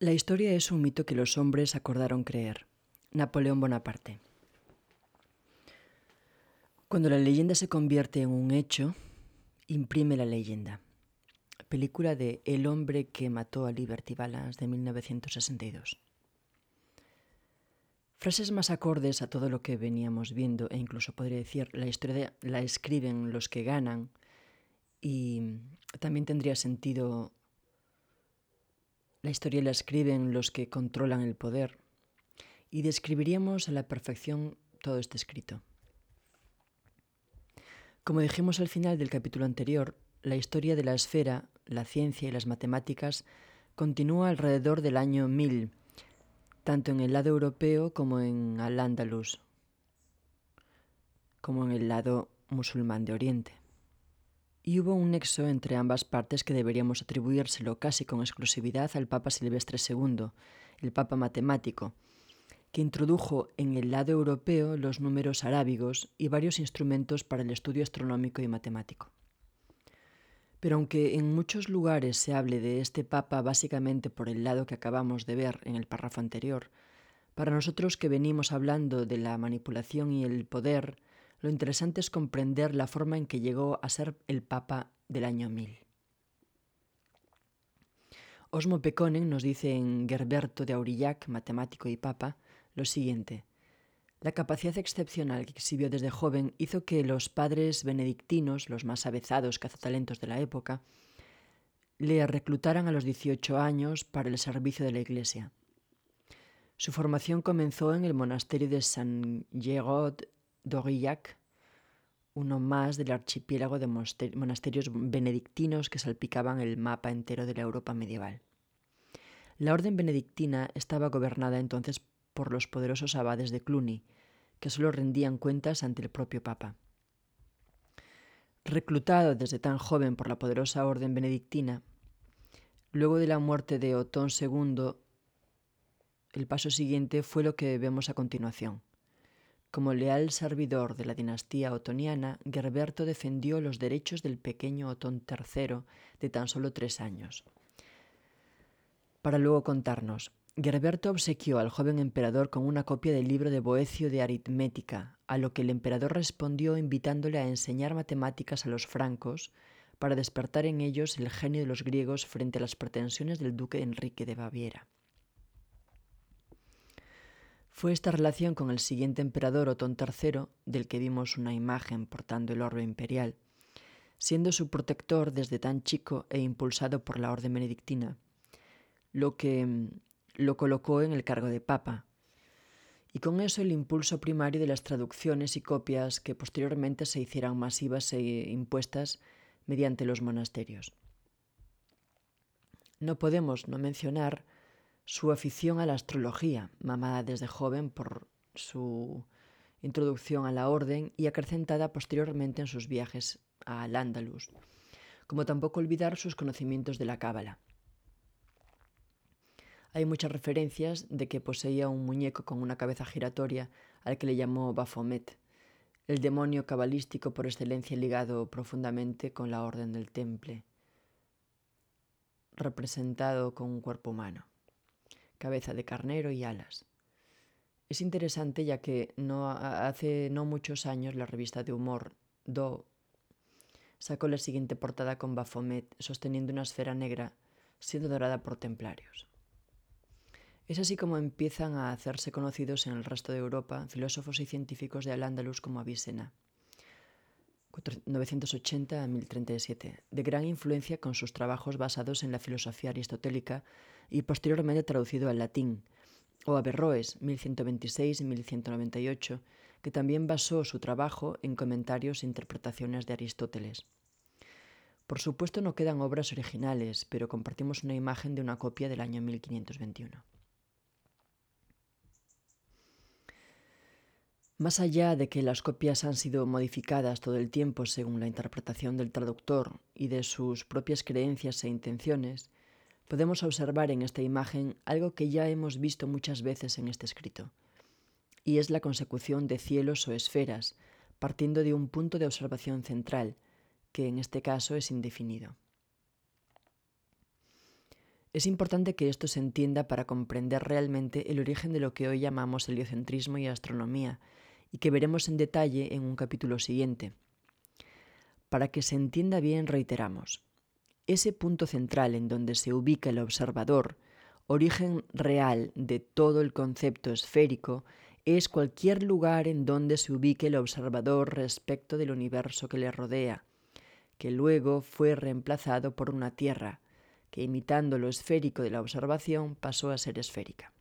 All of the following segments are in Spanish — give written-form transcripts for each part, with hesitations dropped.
La historia es un mito que los hombres acordaron creer. Napoleón Bonaparte. Cuando la leyenda se convierte en un hecho, imprime la leyenda. Película de El hombre que mató a Liberty Balance de 1962. Frases más acordes a todo lo que veníamos viendo, e incluso podría decir, la historia la escriben los que ganan, y también tendría sentido, la historia la escriben los que controlan el poder, y describiríamos a la perfección todo este escrito. Como dijimos al final del capítulo anterior, la historia de la esfera, la ciencia y las matemáticas continúa alrededor del año 1000, tanto en el lado europeo como en Al-Ándalus, como en el lado musulmán de Oriente. Y hubo un nexo entre ambas partes que deberíamos atribuírselo casi con exclusividad al Papa Silvestre II, el Papa matemático, que introdujo en el lado europeo los números arábigos y varios instrumentos para el estudio astronómico y matemático. Pero aunque en muchos lugares se hable de este Papa básicamente por el lado que acabamos de ver en el párrafo anterior, para nosotros que venimos hablando de la manipulación y el poder, lo interesante es comprender la forma en que llegó a ser el Papa del año 1000. Osmo Pekonen nos dice en Gerberto de Aurillac, matemático y papa, lo siguiente: la capacidad excepcional que exhibió desde joven hizo que los padres benedictinos, los más avezados cazatalentos de la época, le reclutaran a los 18 años para el servicio de la Iglesia. Su formación comenzó en el monasterio de Saint-Géraud d'Aurillac, uno más del archipiélago de monasterios benedictinos que salpicaban el mapa entero de la Europa medieval. La orden benedictina estaba gobernada entonces por los poderosos abades de Cluny, que solo rendían cuentas ante el propio Papa. Reclutado desde tan joven por la poderosa orden benedictina, luego de la muerte de Otón II, el paso siguiente fue lo que vemos a continuación. Como leal servidor de la dinastía otoniana, Gerberto defendió los derechos del pequeño Otón III de tan solo 3 años. Para luego contarnos, Gerberto obsequió al joven emperador con una copia del libro de Boecio de aritmética, a lo que el emperador respondió invitándole a enseñar matemáticas a los francos para despertar en ellos el genio de los griegos frente a las pretensiones del duque Enrique de Baviera. Fue esta relación con el siguiente emperador Otón III, del que vimos una imagen portando el orbe imperial, siendo su protector desde tan chico e impulsado por la orden benedictina, lo que lo colocó en el cargo de papa, y con eso el impulso primario de las traducciones y copias que posteriormente se hicieran masivas e impuestas mediante los monasterios. No podemos no mencionar su afición a la astrología, mamada desde joven por su introducción a la orden y acrecentada posteriormente en sus viajes a Al-Ándalus, como tampoco olvidar sus conocimientos de la cábala. Hay muchas referencias de que poseía un muñeco con una cabeza giratoria al que le llamó Baphomet, el demonio cabalístico por excelencia ligado profundamente con la Orden del Temple, representado con un cuerpo humano, cabeza de carnero y alas. Es interesante ya que hace no muchos años la revista de humor Do sacó la siguiente portada con Baphomet sosteniendo una esfera negra siendo dorada por templarios. Es así como empiezan a hacerse conocidos en el resto de Europa filósofos y científicos de Al-Ándalus como Avicena, 980 a 1037, de gran influencia con sus trabajos basados en la filosofía aristotélica y posteriormente traducido al latín, o Averroes, 1126 y 1198, que también basó su trabajo en comentarios e interpretaciones de Aristóteles. Por supuesto no quedan obras originales, pero compartimos una imagen de una copia del año 1521. Más allá de que las copias han sido modificadas todo el tiempo según la interpretación del traductor y de sus propias creencias e intenciones, podemos observar en esta imagen algo que ya hemos visto muchas veces en este escrito, y es la consecución de cielos o esferas, partiendo de un punto de observación central, que en este caso es indefinido. Es importante que esto se entienda para comprender realmente el origen de lo que hoy llamamos heliocentrismo y astronomía, y que veremos en detalle en un capítulo siguiente. Para que se entienda bien, reiteramos, ese punto central en donde se ubica el observador, origen real de todo el concepto esférico, es cualquier lugar en donde se ubique el observador respecto del universo que le rodea, que luego fue reemplazado por una Tierra, que imitando lo esférico de la observación pasó a ser esférica.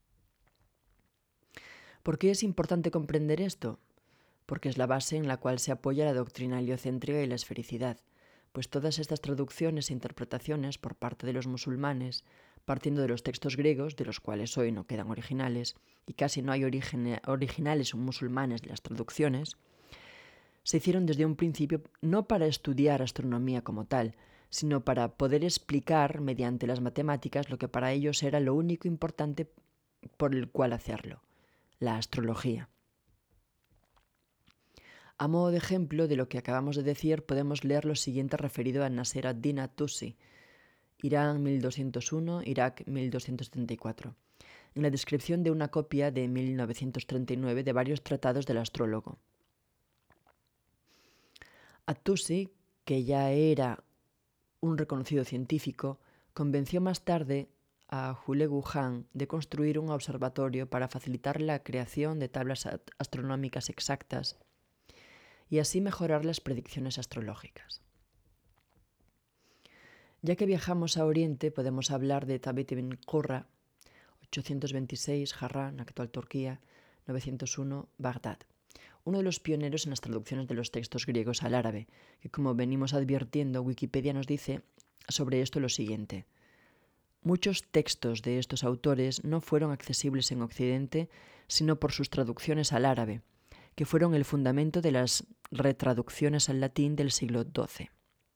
¿Por qué es importante comprender esto? Porque es la base en la cual se apoya la doctrina heliocéntrica y la esfericidad, pues todas estas traducciones e interpretaciones por parte de los musulmanes, partiendo de los textos griegos, de los cuales hoy no quedan originales, y casi no hay originales o musulmanes de las traducciones, se hicieron desde un principio no para estudiar astronomía como tal, sino para poder explicar mediante las matemáticas lo que para ellos era lo único importante por el cual hacerlo, la astrología. A modo de ejemplo de lo que acabamos de decir, podemos leer lo siguiente referido a Nasser ad-Din at-Tusi, Irán 1201, Irak 1274, en la descripción de una copia de 1939 de varios tratados del astrólogo. At-Tusi, que ya era un reconocido científico, convenció más tarde a Houlegou Khan de construir un observatorio para facilitar la creación de tablas astronómicas exactas y así mejorar las predicciones astrológicas. Ya que viajamos a Oriente, podemos hablar de Thabit ibn Qurra, 826, Harran, actual Turquía, 901, Bagdad, uno de los pioneros en las traducciones de los textos griegos al árabe, que como venimos advirtiendo, Wikipedia nos dice sobre esto lo siguiente. Muchos textos de estos autores no fueron accesibles en Occidente, sino por sus traducciones al árabe, que fueron el fundamento de las retraducciones al latín del siglo XII.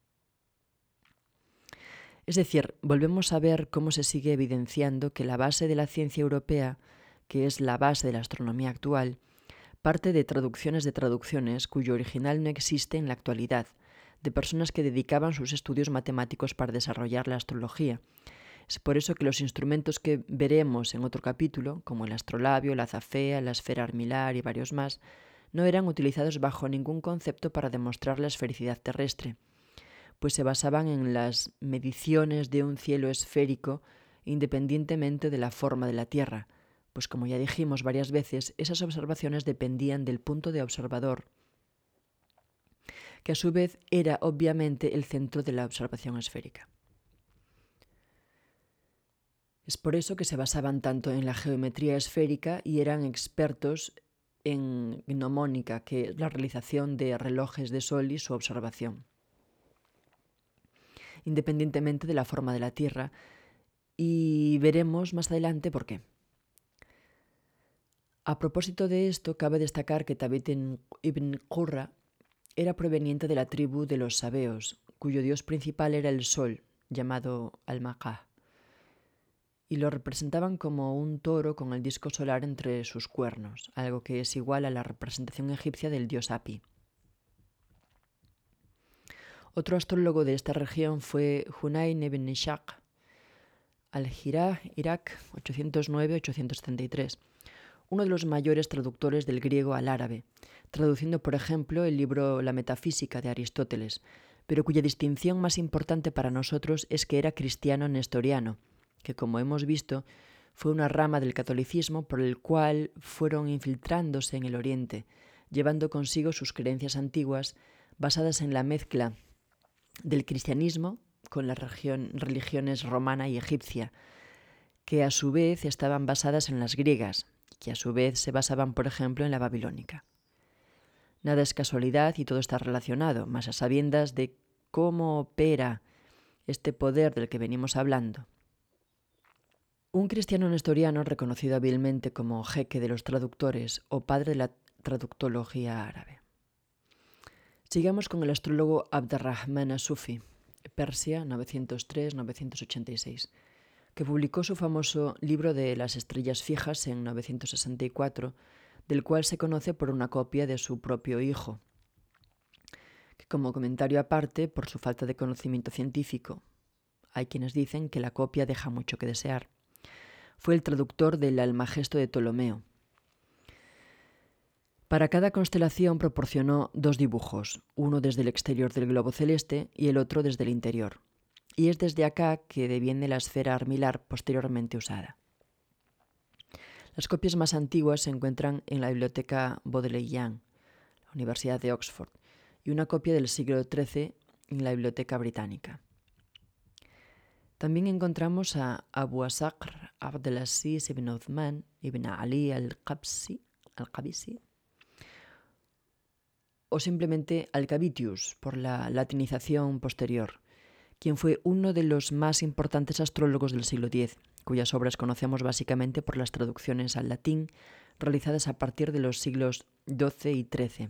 Es decir, volvemos a ver cómo se sigue evidenciando que la base de la ciencia europea, que es la base de la astronomía actual, parte de traducciones cuyo original no existe en la actualidad, de personas que dedicaban sus estudios matemáticos para desarrollar la astrología. Es por eso que los instrumentos que veremos en otro capítulo, como el astrolabio, la azafea, la esfera armilar y varios más, no eran utilizados bajo ningún concepto para demostrar la esfericidad terrestre, pues se basaban en las mediciones de un cielo esférico independientemente de la forma de la Tierra, pues como ya dijimos varias veces, esas observaciones dependían del punto de observador, que a su vez era obviamente el centro de la observación esférica. Es por eso que se basaban tanto en la geometría esférica y eran expertos en gnomónica, que es la realización de relojes de sol y su observación, independientemente de la forma de la Tierra, y veremos más adelante por qué. A propósito de esto, cabe destacar que Thabit ibn Qurra era proveniente de la tribu de los sabeos, cuyo dios principal era el sol, llamado Al-Maqah, y lo representaban como un toro con el disco solar entre sus cuernos, algo que es igual a la representación egipcia del dios Api. Otro astrólogo de esta región fue Hunayn ibn Ishaq, al-Hirah, Irak, 809-873, uno de los mayores traductores del griego al árabe, traduciendo, por ejemplo, el libro La Metafísica de Aristóteles, pero cuya distinción más importante para nosotros es que era cristiano nestoriano, que, como hemos visto, fue una rama del catolicismo por el cual fueron infiltrándose en el Oriente, llevando consigo sus creencias antiguas basadas en la mezcla del cristianismo con las religiones romana y egipcia, que a su vez estaban basadas en las griegas, que a su vez se basaban, por ejemplo, en la babilónica. Nada es casualidad y todo está relacionado, más a sabiendas de cómo opera este poder del que venimos hablando. Un cristiano nestoriano, reconocido hábilmente como jeque de los traductores o padre de la traductología árabe. Sigamos con el astrólogo Abd-ar-Rahman as-Sufi, Persia, 903-986, que publicó su famoso libro de las estrellas fijas en 964, del cual se conoce por una copia de su propio hijo, que como comentario aparte, por su falta de conocimiento científico, hay quienes dicen que la copia deja mucho que desear. Fue el traductor del Almagesto de Ptolomeo. Para cada constelación proporcionó 2 dibujos, uno desde el exterior del globo celeste y el otro desde el interior. Y es desde acá que deviene la esfera armilar posteriormente usada. Las copias más antiguas se encuentran en la Biblioteca Bodleian, la Universidad de Oxford, y una copia del siglo XIII en la Biblioteca Británica. También encontramos a Abu Asakr Abdelaziz ibn Uthman ibn Ali al-Qabisi, o simplemente Alcabitius, por la latinización posterior, quien fue uno de los más importantes astrólogos del siglo X, cuyas obras conocemos básicamente por las traducciones al latín realizadas a partir de los siglos XII y XIII.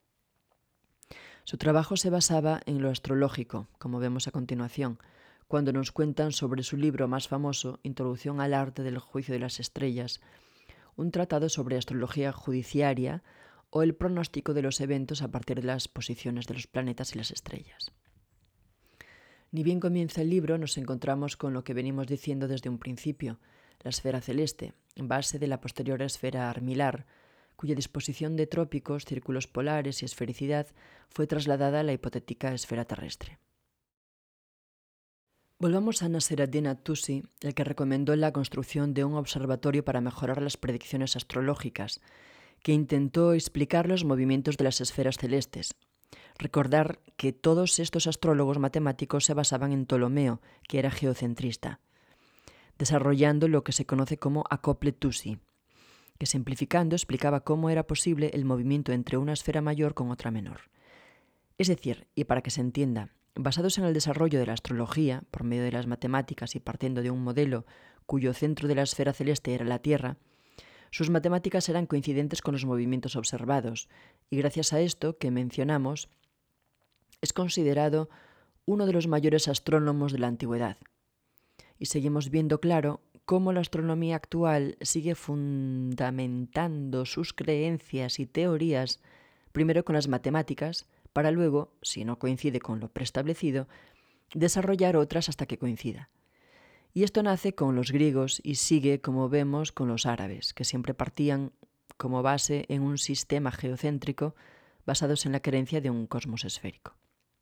Su trabajo se basaba en lo astrológico, como vemos a continuación, cuando nos cuentan sobre su libro más famoso, Introducción al arte del juicio de las estrellas, un tratado sobre astrología judiciaria o el pronóstico de los eventos a partir de las posiciones de los planetas y las estrellas. Ni bien comienza el libro, nos encontramos con lo que venimos diciendo desde un principio, la esfera celeste, base de la posterior esfera armilar, cuya disposición de trópicos, círculos polares y esfericidad fue trasladada a la hipotética esfera terrestre. Volvamos a Nasser ad-Din at-Tusi, el que recomendó la construcción de un observatorio para mejorar las predicciones astrológicas, que intentó explicar los movimientos de las esferas celestes. Recordar que todos estos astrólogos matemáticos se basaban en Ptolomeo, que era geocentrista, desarrollando lo que se conoce como acople Tusi, que simplificando explicaba cómo era posible el movimiento entre una esfera mayor con otra menor. Es decir, y para que se entienda, basados en el desarrollo de la astrología, por medio de las matemáticas y partiendo de un modelo cuyo centro de la esfera celeste era la Tierra, sus matemáticas eran coincidentes con los movimientos observados, y gracias a esto que mencionamos, es considerado uno de los mayores astrónomos de la antigüedad. Y seguimos viendo claro cómo la astronomía actual sigue fundamentando sus creencias y teorías primero con las matemáticas, para luego, si no coincide con lo preestablecido, desarrollar otras hasta que coincida. Y esto nace con los griegos y sigue, como vemos, con los árabes, que siempre partían como base en un sistema geocéntrico basados en la creencia de un cosmos esférico.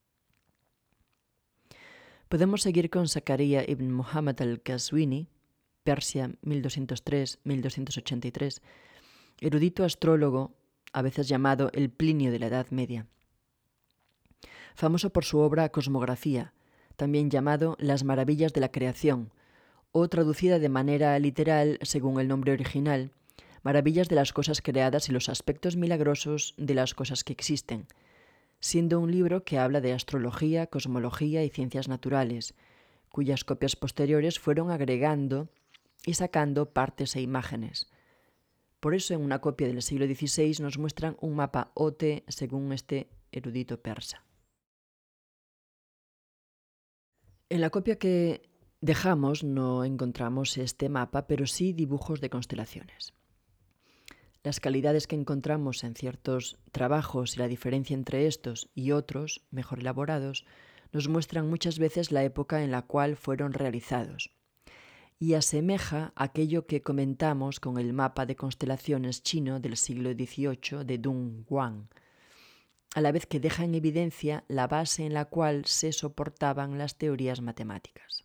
Podemos seguir con Zakaria ibn Muhammad al-Qazwini, Persia 1203-1283, erudito astrólogo, a veces llamado el Plinio de la Edad Media. Famoso por su obra Cosmografía, también llamado Las Maravillas de la Creación, o traducida de manera literal según el nombre original, Maravillas de las cosas creadas y los aspectos milagrosos de las cosas que existen, siendo un libro que habla de astrología, cosmología y ciencias naturales, cuyas copias posteriores fueron agregando y sacando partes e imágenes. Por eso en una copia del siglo XVI nos muestran un mapa OT según este erudito persa. En la copia que dejamos no encontramos este mapa, pero sí dibujos de constelaciones. Las calidades que encontramos en ciertos trabajos y la diferencia entre estos y otros, mejor elaborados, nos muestran muchas veces la época en la cual fueron realizados y asemeja aquello que comentamos con el mapa de constelaciones chino del siglo XVIII de Dun Huang, a la vez que deja en evidencia la base en la cual se soportaban las teorías matemáticas.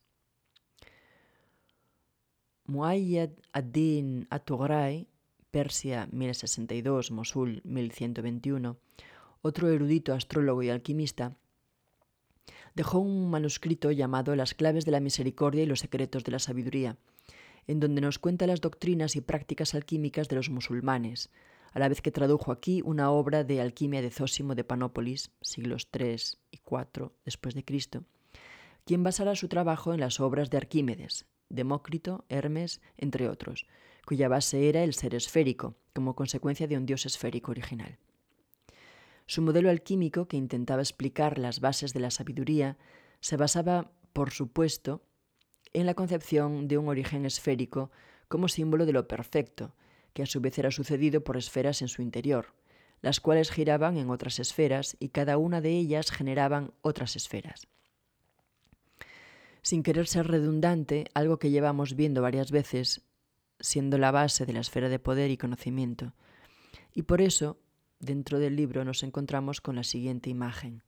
Muayyad ad-Din at-Tughrai, Persia 1062, Mosul 1121, otro erudito astrólogo y alquimista, dejó un manuscrito llamado Las claves de la misericordia y los secretos de la sabiduría, en donde nos cuenta las doctrinas y prácticas alquímicas de los musulmanes, a la vez que tradujo aquí una obra de alquimia de Zósimo de Panópolis, siglos III y IV después de Cristo, quien basara su trabajo en las obras de Arquímedes, Demócrito, Hermes, entre otros, cuya base era el ser esférico, como consecuencia de un dios esférico original. Su modelo alquímico, que intentaba explicar las bases de la sabiduría, se basaba, por supuesto, en la concepción de un origen esférico como símbolo de lo perfecto, que a su vez era sucedido por esferas en su interior, las cuales giraban en otras esferas y cada una de ellas generaban otras esferas. Sin querer ser redundante, algo que llevamos viendo varias veces, siendo la base de la esfera de poder y conocimiento. Y por eso, dentro del libro nos encontramos con la siguiente imagen.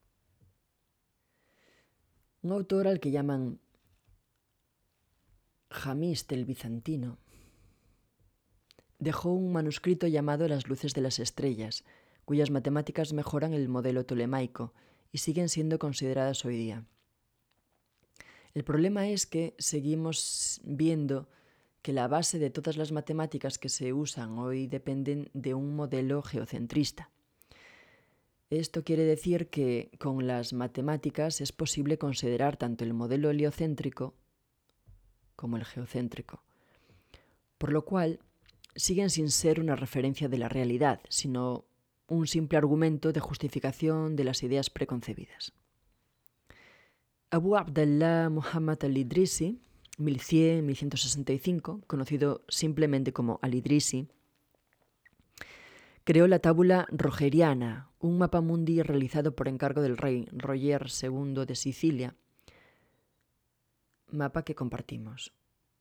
Un autor al que llaman Jamiste el Bizantino dejó un manuscrito llamado Las luces de las estrellas, cuyas matemáticas mejoran el modelo tolemaico y siguen siendo consideradas hoy día. El problema es que seguimos viendo que la base de todas las matemáticas que se usan hoy dependen de un modelo geocentrista. Esto quiere decir que con las matemáticas es posible considerar tanto el modelo heliocéntrico como el geocéntrico, por lo cual siguen sin ser una referencia de la realidad, sino un simple argumento de justificación de las ideas preconcebidas. Abu Abdallah Muhammad al-Idrisi, 1100-1165, conocido simplemente como al-Idrisi, creó la tábula rogeriana, un mapa mundi realizado por encargo del rey Roger II de Sicilia, mapa que compartimos.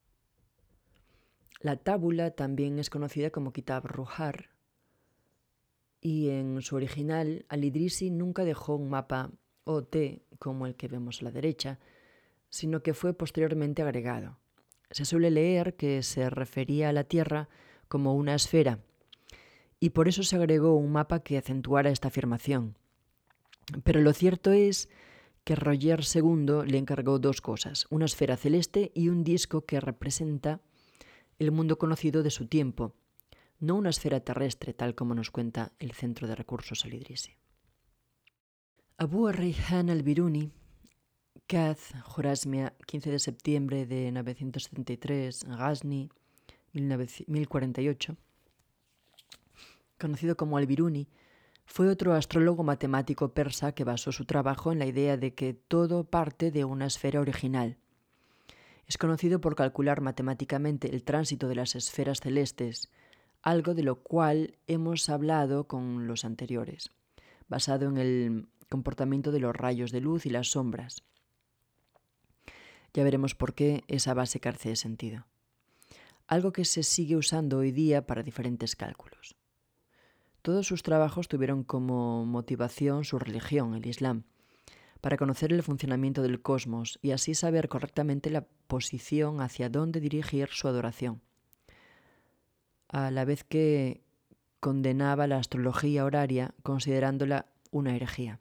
La tábula también es conocida como Kitab Ruhar, y en su original al-Idrisi nunca dejó un mapa OT como el que vemos a la derecha, sino que fue posteriormente agregado. Se suele leer que se refería a la Tierra como una esfera, y por eso se agregó un mapa que acentuara esta afirmación. Pero lo cierto es que Roger II le encargó dos cosas, una esfera celeste y un disco que representa el mundo conocido de su tiempo, no una esfera terrestre tal como nos cuenta el Centro de Recursos al-Idrisi. Abu Rayhan al-Biruni, Kaz, Jorasmia, 15 de septiembre de 973, Ghazni, 1048, conocido como al-Biruni, fue otro astrólogo matemático persa que basó su trabajo en la idea de que todo parte de una esfera original. Es conocido por calcular matemáticamente el tránsito de las esferas celestes, algo de lo cual hemos hablado con los anteriores, basado en el comportamiento de los rayos de luz y las sombras. Ya veremos por qué esa base carece de sentido. Algo que se sigue usando hoy día para diferentes cálculos. Todos sus trabajos tuvieron como motivación su religión, el Islam, para conocer el funcionamiento del cosmos y así saber correctamente la posición hacia dónde dirigir su adoración, a la vez que condenaba la astrología horaria considerándola una herejía.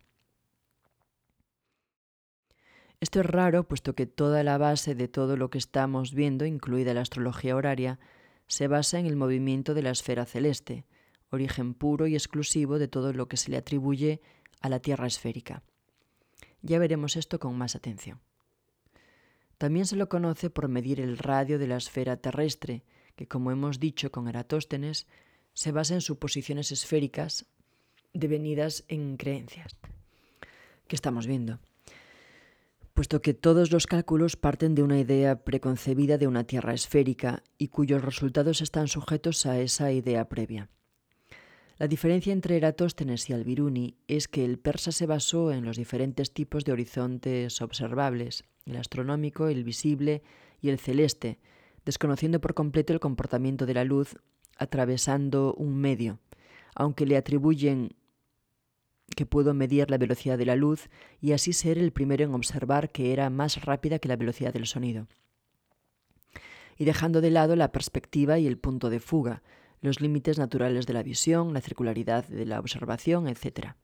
Esto es raro, puesto que toda la base de todo lo que estamos viendo, incluida la astrología horaria, se basa en el movimiento de la esfera celeste, origen puro y exclusivo de todo lo que se le atribuye a la Tierra esférica. Ya veremos esto con más atención. También se lo conoce por medir el radio de la esfera terrestre, que, como hemos dicho con Eratóstenes, se basa en suposiciones esféricas devenidas en creencias. ¿Qué estamos viendo? Puesto que todos los cálculos parten de una idea preconcebida de una Tierra esférica y cuyos resultados están sujetos a esa idea previa. La diferencia entre Eratóstenes y al-Biruni es que el persa se basó en los diferentes tipos de horizontes observables, el astronómico, el visible y el celeste, desconociendo por completo el comportamiento de la luz atravesando un medio, aunque le atribuyen que pudo medir la velocidad de la luz y así ser el primero en observar que era más rápida que la velocidad del sonido. Y dejando de lado la perspectiva y el punto de fuga, los límites naturales de la visión, la circularidad de la observación, etc.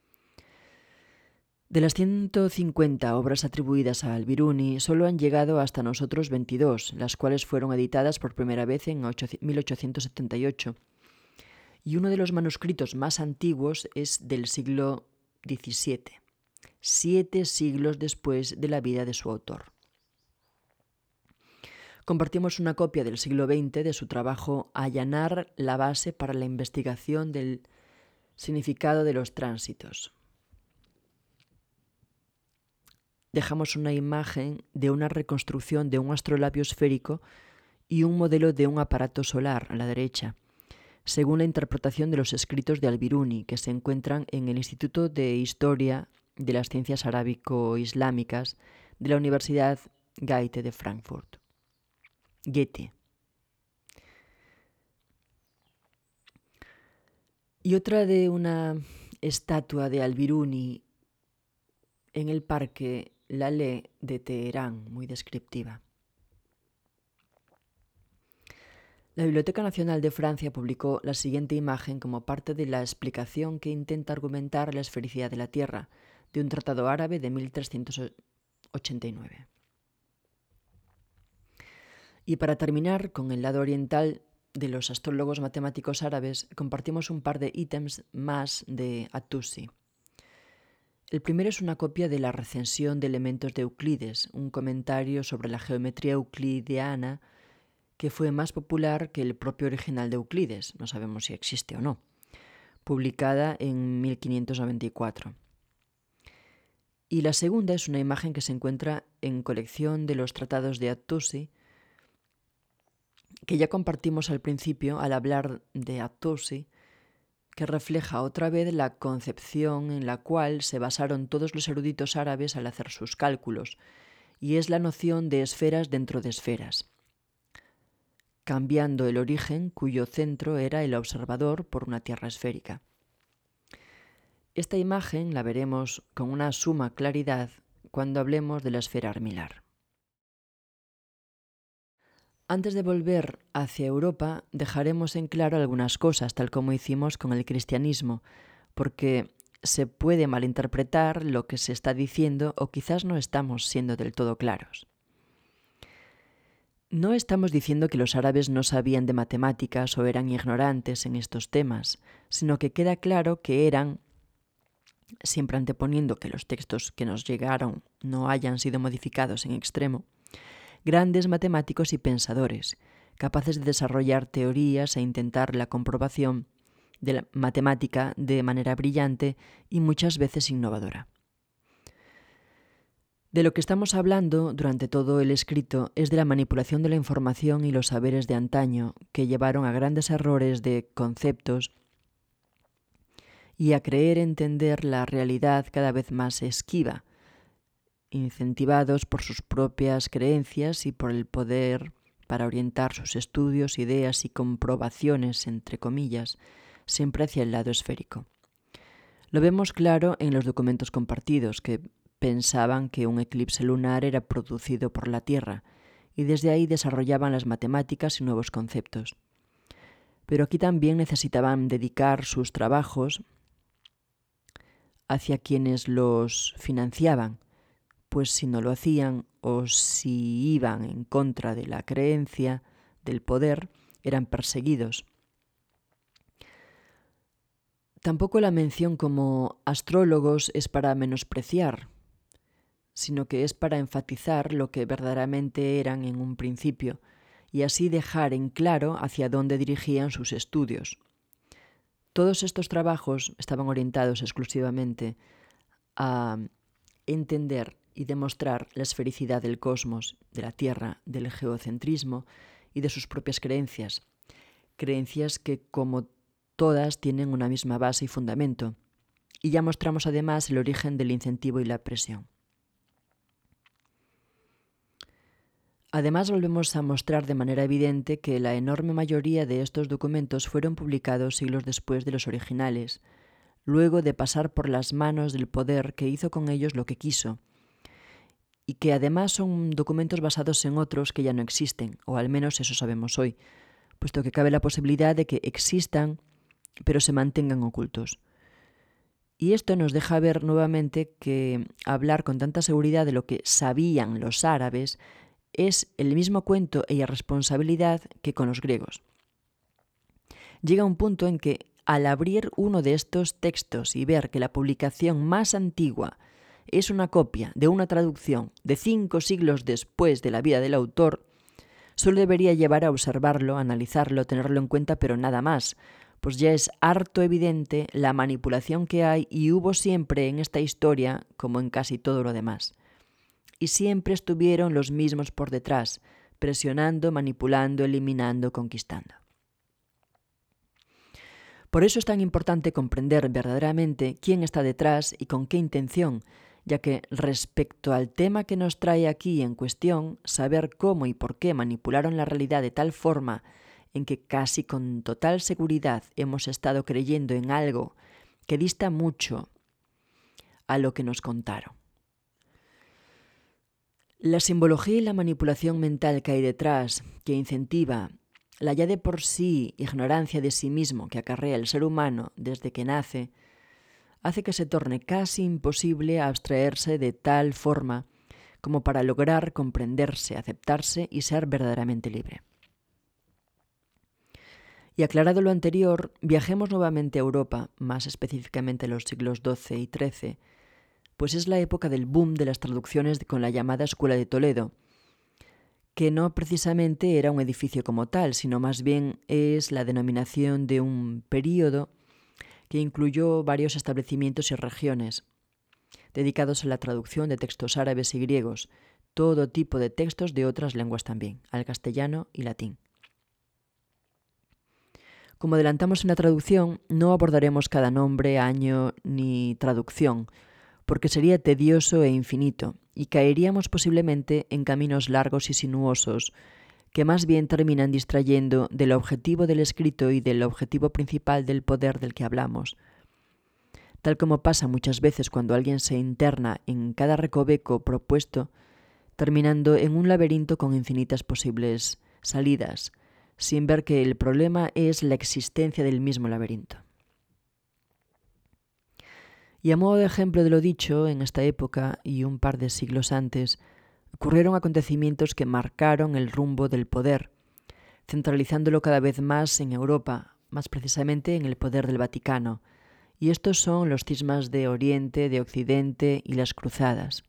De las 150 obras atribuidas a al-Biruni, solo han llegado hasta nosotros 22, las cuales fueron editadas por primera vez en 1878. Y uno de los manuscritos más antiguos es del siglo XVII, 7 siglos después de la vida de su autor. Compartimos una copia del siglo XX de su trabajo Allanar la base para la investigación del significado de los tránsitos. Dejamos una imagen de una reconstrucción de un astrolabio esférico y un modelo de un aparato solar a la derecha, según la interpretación de los escritos de al-Biruni, que se encuentran en el Instituto de Historia de las Ciencias Arábico-Islámicas de la Universidad Goethe de Frankfurt. Goethe. Y otra de una estatua de Al-Biruni en el Parque Laleh de Teherán, muy descriptiva. La Biblioteca Nacional de Francia publicó la siguiente imagen como parte de la explicación que intenta argumentar la esfericidad de la Tierra, de un tratado árabe de 1389. Y para terminar, con el lado oriental de los astrólogos matemáticos árabes, compartimos un par de ítems más de At-Tusi. El primero es una copia de la recensión de elementos de Euclides, un comentario sobre la geometría euclidiana que fue más popular que el propio original de Euclides, no sabemos si existe o no, publicada en 1594. Y la segunda es una imagen que se encuentra en colección de los tratados de At-Tusi, que ya compartimos al principio al hablar de At-Tusi, que refleja otra vez la concepción en la cual se basaron todos los eruditos árabes al hacer sus cálculos, y es la noción de esferas dentro de esferas, cambiando el origen cuyo centro era el observador por una tierra esférica. Esta imagen la veremos con una suma claridad cuando hablemos de la esfera armilar. Antes de volver hacia Europa, dejaremos en claro algunas cosas, tal como hicimos con el cristianismo, porque se puede malinterpretar lo que se está diciendo o quizás no estamos siendo del todo claros. No estamos diciendo que los árabes no sabían de matemáticas o eran ignorantes en estos temas, sino que queda claro que eran, siempre anteponiendo que los textos que nos llegaron no hayan sido modificados en extremo, grandes matemáticos y pensadores, capaces de desarrollar teorías e intentar la comprobación de la matemática de manera brillante y muchas veces innovadora. De lo que estamos hablando durante todo el escrito es de la manipulación de la información y los saberes de antaño que llevaron a grandes errores de conceptos y a creer entender la realidad cada vez más esquiva, incentivados por sus propias creencias y por el poder para orientar sus estudios, ideas y comprobaciones, entre comillas, siempre hacia el lado esférico. Lo vemos claro en los documentos compartidos, que pensaban que un eclipse lunar era producido por la Tierra, y desde ahí desarrollaban las matemáticas y nuevos conceptos. Pero aquí también necesitaban dedicar sus trabajos hacia quienes los financiaban, pues si no lo hacían o si iban en contra de la creencia del poder, eran perseguidos. Tampoco la mención como astrólogos es para menospreciar, sino que es para enfatizar lo que verdaderamente eran en un principio y así dejar en claro hacia dónde dirigían sus estudios. Todos estos trabajos estaban orientados exclusivamente a entender y demostrar la esfericidad del cosmos, de la Tierra, del geocentrismo y de sus propias creencias. Creencias que, como todas, tienen una misma base y fundamento. Y ya mostramos además el origen del incentivo y la presión. Además, volvemos a mostrar de manera evidente que la enorme mayoría de estos documentos fueron publicados siglos después de los originales, luego de pasar por las manos del poder que hizo con ellos lo que quiso, y que además son documentos basados en otros que ya no existen, o al menos eso sabemos hoy, puesto que cabe la posibilidad de que existan, pero se mantengan ocultos. Y esto nos deja ver nuevamente que hablar con tanta seguridad de lo que sabían los árabes es el mismo cuento e irresponsabilidad que con los griegos. Llega un punto en que, al abrir uno de estos textos y ver que la publicación más antigua es una copia de una traducción de 5 siglos después de la vida del autor, solo debería llevar a observarlo, analizarlo, tenerlo en cuenta, pero nada más, pues ya es harto evidente la manipulación que hay y hubo siempre en esta historia, como en casi todo lo demás. Y siempre estuvieron los mismos por detrás, presionando, manipulando, eliminando, conquistando. Por eso es tan importante comprender verdaderamente quién está detrás y con qué intención, ya que respecto al tema que nos trae aquí en cuestión, saber cómo y por qué manipularon la realidad de tal forma en que casi con total seguridad hemos estado creyendo en algo que dista mucho a lo que nos contaron. La simbología y la manipulación mental que hay detrás, que incentiva la ya de por sí ignorancia de sí mismo que acarrea el ser humano desde que nace, hace que se torne casi imposible abstraerse de tal forma como para lograr comprenderse, aceptarse y ser verdaderamente libre. Y aclarado lo anterior, viajemos nuevamente a Europa, más específicamente a los siglos XII y XIII, pues es la época del boom de las traducciones con la llamada Escuela de Toledo, que no precisamente era un edificio como tal, sino más bien es la denominación de un período que incluyó varios establecimientos y regiones, dedicados a la traducción de textos árabes y griegos, todo tipo de textos de otras lenguas también, al castellano y latín. Como adelantamos en la traducción, no abordaremos cada nombre, año ni traducción, porque sería tedioso e infinito, y caeríamos posiblemente en caminos largos y sinuosos, que más bien terminan distrayendo del objetivo del escrito y del objetivo principal del poder del que hablamos. Tal como pasa muchas veces cuando alguien se interna en cada recoveco propuesto, terminando en un laberinto con infinitas posibles salidas, sin ver que el problema es la existencia del mismo laberinto. Y a modo de ejemplo de lo dicho, en esta época y un par de siglos antes, ocurrieron acontecimientos que marcaron el rumbo del poder, centralizándolo cada vez más en Europa, más precisamente en el poder del Vaticano. Y estos son los cismas de Oriente, de Occidente y las cruzadas.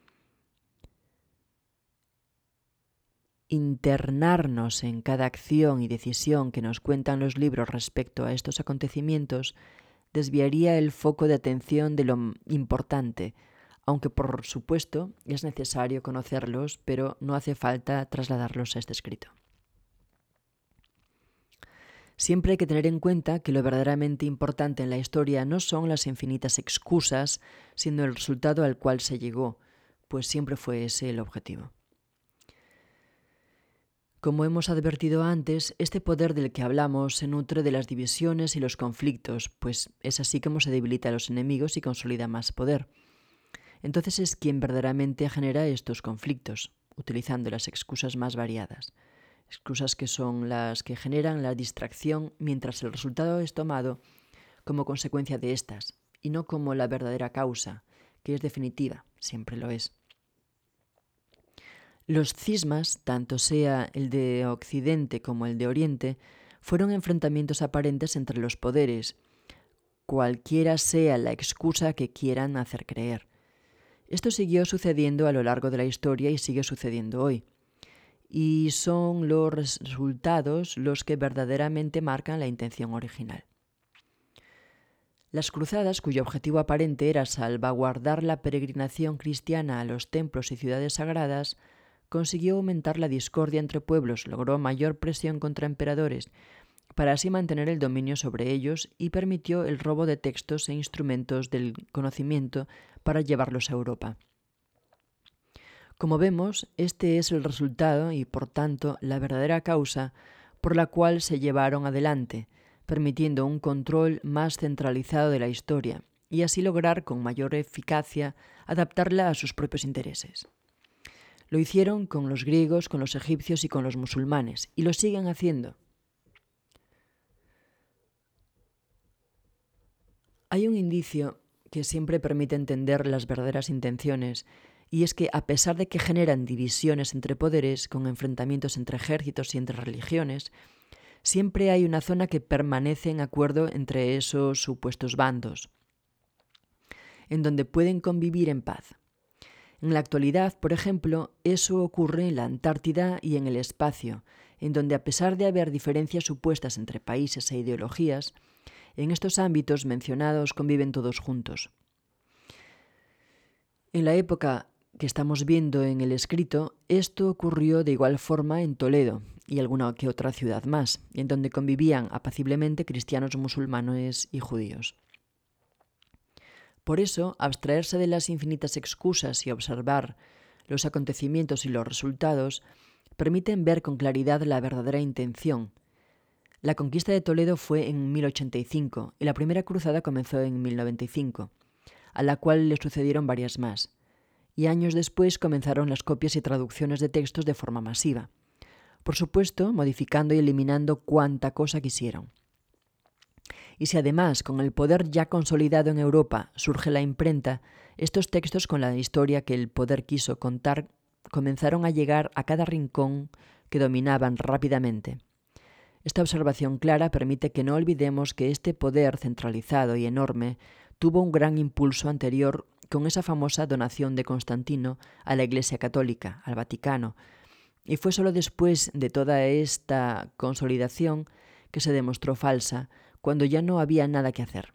Internarnos en cada acción y decisión que nos cuentan los libros respecto a estos acontecimientos desviaría el foco de atención de lo importante, aunque por supuesto es necesario conocerlos, pero no hace falta trasladarlos a este escrito. Siempre hay que tener en cuenta que lo verdaderamente importante en la historia no son las infinitas excusas, sino el resultado al cual se llegó, pues siempre fue ese el objetivo. Como hemos advertido antes, este poder del que hablamos se nutre de las divisiones y los conflictos, pues es así como se debilita a los enemigos y consolida más poder. Entonces es quien verdaderamente genera estos conflictos, utilizando las excusas más variadas. Excusas que son las que generan la distracción mientras el resultado es tomado como consecuencia de estas, y no como la verdadera causa, que es definitiva, siempre lo es. Los cismas, tanto sea el de Occidente como el de Oriente, fueron enfrentamientos aparentes entre los poderes, cualquiera sea la excusa que quieran hacer creer. Esto siguió sucediendo a lo largo de la historia y sigue sucediendo hoy. Y son los resultados los que verdaderamente marcan la intención original. Las cruzadas, cuyo objetivo aparente era salvaguardar la peregrinación cristiana a los templos y ciudades sagradas, consiguió aumentar la discordia entre pueblos, logró mayor presión contra emperadores, para así mantener el dominio sobre ellos y permitió el robo de textos e instrumentos del conocimiento para llevarlos a Europa. Como vemos, este es el resultado y, por tanto, la verdadera causa por la cual se llevaron adelante, permitiendo un control más centralizado de la historia y así lograr con mayor eficacia adaptarla a sus propios intereses. Lo hicieron con los griegos, con los egipcios y con los musulmanes, y lo siguen haciendo. Hay un indicio que siempre permite entender las verdaderas intenciones, y es que a pesar de que generan divisiones entre poderes, con enfrentamientos entre ejércitos y entre religiones, siempre hay una zona que permanece en acuerdo entre esos supuestos bandos, en donde pueden convivir en paz. En la actualidad, por ejemplo, eso ocurre en la Antártida y en el espacio, en donde a pesar de haber diferencias supuestas entre países e ideologías, en estos ámbitos mencionados conviven todos juntos. En la época que estamos viendo en el escrito, esto ocurrió de igual forma en Toledo y alguna que otra ciudad más, en donde convivían apaciblemente cristianos, musulmanes y judíos. Por eso, abstraerse de las infinitas excusas y observar los acontecimientos y los resultados permiten ver con claridad la verdadera intención. La conquista de Toledo fue en 1085 y la primera cruzada comenzó en 1095, a la cual le sucedieron varias más, y años después comenzaron las copias y traducciones de textos de forma masiva, por supuesto modificando y eliminando cuanta cosa quisieron. Y si además, con el poder ya consolidado en Europa, surge la imprenta, estos textos con la historia que el poder quiso contar comenzaron a llegar a cada rincón que dominaban rápidamente. Esta observación clara permite que no olvidemos que este poder centralizado y enorme tuvo un gran impulso anterior con esa famosa donación de Constantino a la Iglesia Católica, al Vaticano, y fue solo después de toda esta consolidación que se demostró falsa, cuando ya no había nada que hacer.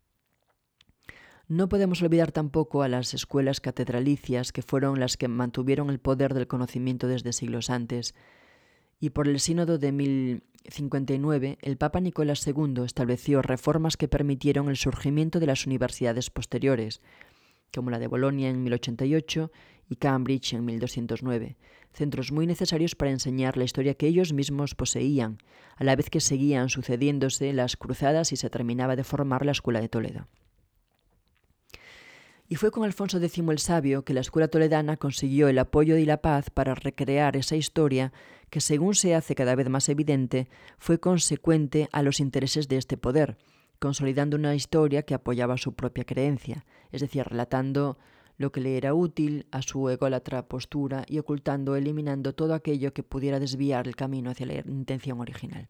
No podemos olvidar tampoco a las escuelas catedralicias, que fueron las que mantuvieron el poder del conocimiento desde siglos antes, y por el sínodo de 1059 el Papa Nicolás II estableció reformas que permitieron el surgimiento de las universidades posteriores, como la de Bolonia en 1088 y Cambridge en 1209, centros muy necesarios para enseñar la historia que ellos mismos poseían, a la vez que seguían sucediéndose las cruzadas y se terminaba de formar la Escuela de Toledo. Y fue con Alfonso X el Sabio que la Escuela Toledana consiguió el apoyo y la paz para recrear esa historia que, según se hace cada vez más evidente, fue consecuente a los intereses de este poder, consolidando una historia que apoyaba su propia creencia, es decir, relatando lo que le era útil a su ególatra postura y ocultando o eliminando todo aquello que pudiera desviar el camino hacia la intención original.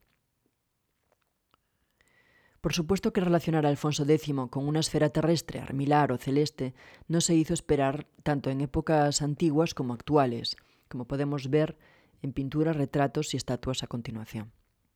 Por supuesto que relacionar a Alfonso X con una esfera terrestre, armilar o celeste no se hizo esperar tanto en épocas antiguas como actuales, como podemos ver en pinturas, retratos y estatuas a continuación.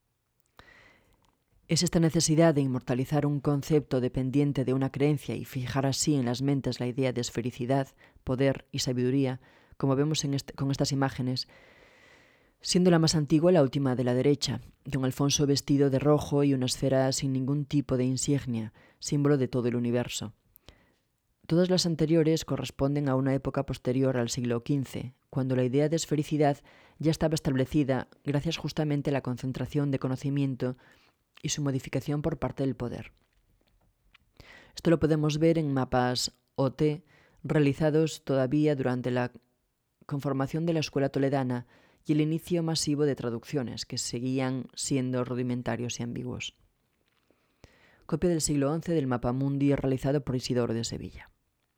Es esta necesidad de inmortalizar un concepto dependiente de una creencia y fijar así en las mentes la idea de esfericidad, poder y sabiduría, como vemos con estas imágenes, siendo la más antigua la última de la derecha, con Alfonso vestido de rojo y una esfera sin ningún tipo de insignia, símbolo de todo el universo. Todas las anteriores corresponden a una época posterior al siglo XV, cuando la idea de esfericidad ya estaba establecida gracias justamente a la concentración de conocimiento y su modificación por parte del poder. Esto lo podemos ver en mapas OT realizados todavía durante la conformación de la Escuela Toledana y el inicio masivo de traducciones, que seguían siendo rudimentarios y ambiguos. Copia del siglo XI del Mapamundi realizado por Isidoro de Sevilla.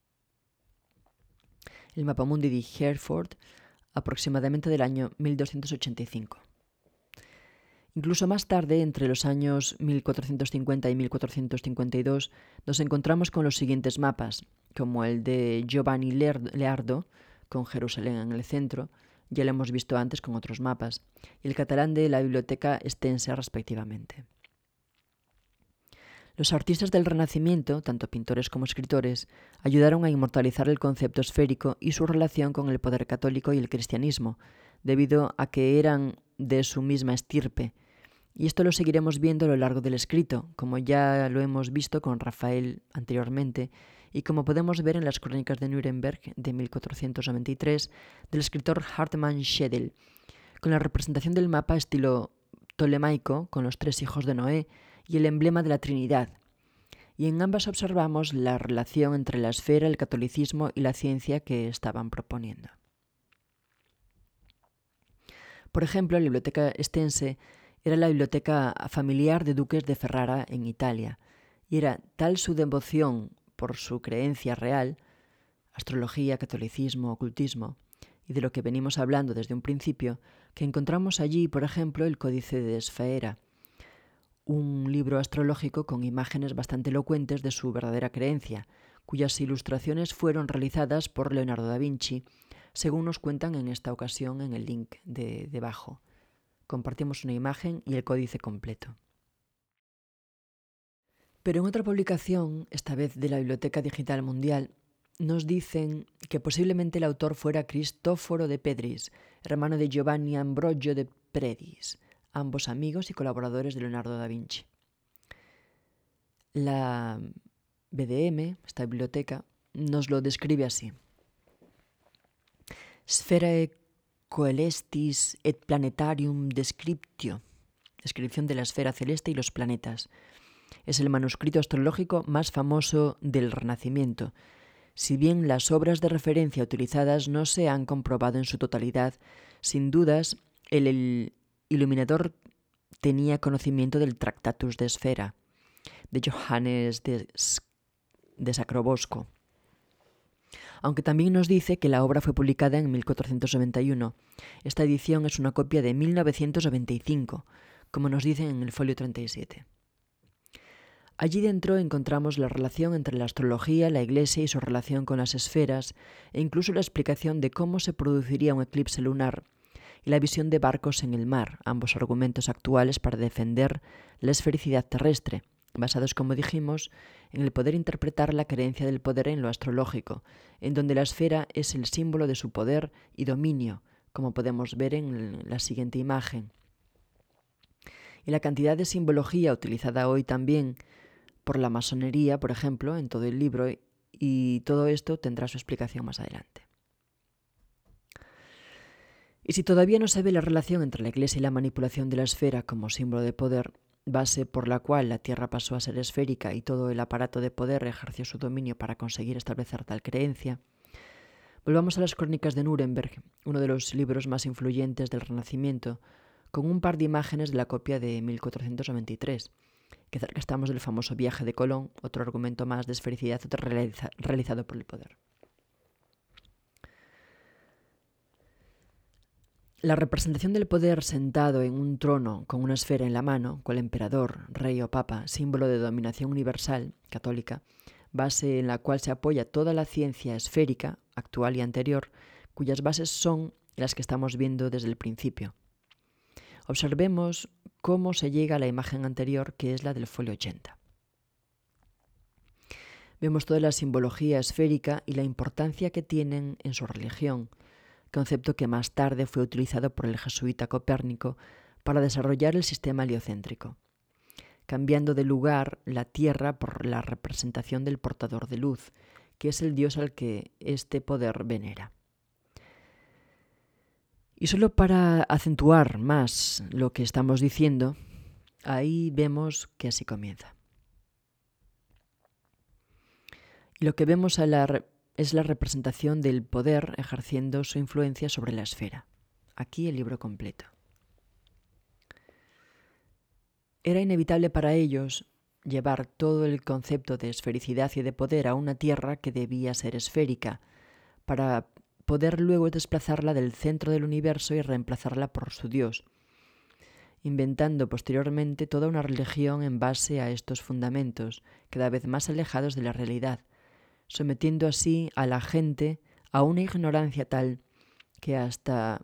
El Mapamundi de Hereford, aproximadamente del año 1285. Incluso más tarde, entre los años 1450 y 1452, nos encontramos con los siguientes mapas, como el de Giovanni Leardo, con Jerusalén en el centro, ya lo hemos visto antes con otros mapas, y el catalán de la Biblioteca Estense respectivamente. Los artistas del Renacimiento, tanto pintores como escritores, ayudaron a inmortalizar el concepto esférico y su relación con el poder católico y el cristianismo, debido a que eran de su misma estirpe. Y esto lo seguiremos viendo a lo largo del escrito, como ya lo hemos visto con Rafael anteriormente, y como podemos ver en las Crónicas de Nuremberg de 1493 del escritor Hartmann Schedel, con la representación del mapa estilo tolemaico con los 3 hijos de Noé y el emblema de la Trinidad. Y en ambas observamos la relación entre la esfera, el catolicismo y la ciencia que estaban proponiendo. Por ejemplo, la Biblioteca Estense era la biblioteca familiar de duques de Ferrara en Italia, y era tal su devoción por su creencia real, astrología, catolicismo, ocultismo, y de lo que venimos hablando desde un principio, que encontramos allí, por ejemplo, el Códice de Esfera, un libro astrológico con imágenes bastante elocuentes de su verdadera creencia, cuyas ilustraciones fueron realizadas por Leonardo da Vinci, según nos cuentan en esta ocasión en el link de debajo. Compartimos una imagen y el códice completo. Pero en otra publicación, esta vez de la Biblioteca Digital Mundial, nos dicen que posiblemente el autor fuera Cristóforo de Pedris, hermano de Giovanni Ambrogio de Predis, ambos amigos y colaboradores de Leonardo da Vinci. La BDM, esta biblioteca, nos lo describe así. Spherae coelestis et planetarium descriptio. Descripción de la esfera celeste y los planetas. Es el manuscrito astrológico más famoso del Renacimiento. Si bien las obras de referencia utilizadas no se han comprobado en su totalidad, sin dudas el iluminador tenía conocimiento del Tractatus de Esfera, de Johannes de Sacrobosco. Aunque también nos dice que la obra fue publicada en 1491. Esta edición es una copia de 1995, como nos dicen en el folio 37. Allí dentro encontramos la relación entre la astrología, la Iglesia y su relación con las esferas, e incluso la explicación de cómo se produciría un eclipse lunar y la visión de barcos en el mar, ambos argumentos actuales para defender la esfericidad terrestre, basados, como dijimos, en el poder interpretar la creencia del poder en lo astrológico, en donde la esfera es el símbolo de su poder y dominio, como podemos ver en la siguiente imagen. Y la cantidad de simbología utilizada hoy también por la masonería, por ejemplo, en todo el libro, y todo esto tendrá su explicación más adelante. Y si todavía no se ve la relación entre la Iglesia y la manipulación de la esfera como símbolo de poder, base por la cual la Tierra pasó a ser esférica y todo el aparato de poder ejerció su dominio para conseguir establecer tal creencia, volvamos a las Crónicas de Nuremberg, uno de los libros más influyentes del Renacimiento, con un par de imágenes de la copia de 1493, que cerca estamos del famoso viaje de Colón, otro argumento más de esfericidad realizado por el poder. La representación del poder sentado en un trono con una esfera en la mano, cual emperador, rey o papa, símbolo de dominación universal, católica, base en la cual se apoya toda la ciencia esférica, actual y anterior, cuyas bases son las que estamos viendo desde el principio. Observemos cómo se llega a la imagen anterior, que es la del folio 80. Vemos toda la simbología esférica y la importancia que tienen en su religión, concepto que más tarde fue utilizado por el jesuita Copérnico para desarrollar el sistema heliocéntrico, cambiando de lugar la Tierra por la representación del portador de luz, que es el dios al que este poder venera. Y solo para acentuar más lo que estamos diciendo, ahí vemos que así comienza. Y lo que vemos es la representación del poder ejerciendo su influencia sobre la esfera. Aquí el libro completo. Era inevitable para ellos llevar todo el concepto de esfericidad y de poder a una Tierra que debía ser esférica, para poder luego desplazarla del centro del universo y reemplazarla por su Dios, inventando posteriormente toda una religión en base a estos fundamentos, cada vez más alejados de la realidad, sometiendo así a la gente a una ignorancia tal que hasta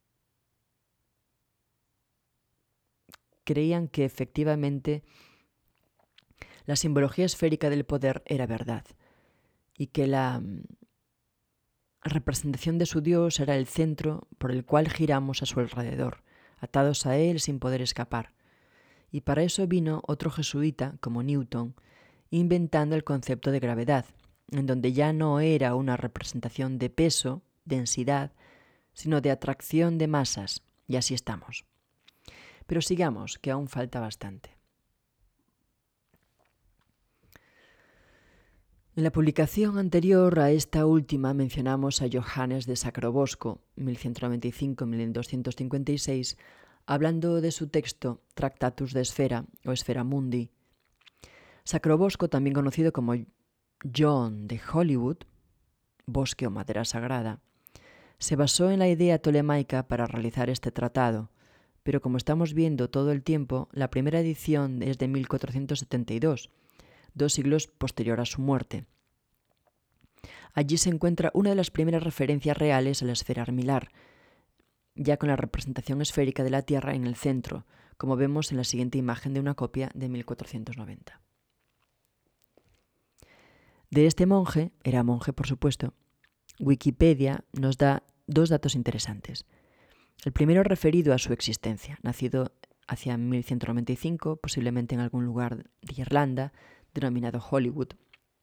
creían que efectivamente la simbología esférica del poder era verdad y que la representación de su Dios era el centro por el cual giramos a su alrededor, atados a él sin poder escapar. Y para eso vino otro jesuita, como Newton, inventando el concepto de gravedad, en donde ya no era una representación de peso, densidad, sino de atracción de masas, y así estamos. Pero sigamos, que aún falta bastante. En la publicación anterior a esta última mencionamos a Johannes de Sacrobosco, 1195-1256, hablando de su texto Tractatus de Esfera o Esfera Mundi. Sacrobosco, también conocido como John de Hollywood, bosque o madera sagrada, se basó en la idea tolemaica para realizar este tratado, pero como estamos viendo todo el tiempo, la primera edición es de 1472, 2 siglos posterior a su muerte. Allí se encuentra una de las primeras referencias reales a la esfera armilar, ya con la representación esférica de la Tierra en el centro, como vemos en la siguiente imagen de una copia de 1490. De este monje, era monje por supuesto, Wikipedia nos da 2 datos interesantes. El primero referido a su existencia, nacido hacia 1195, posiblemente en algún lugar de Irlanda, denominado Hollywood,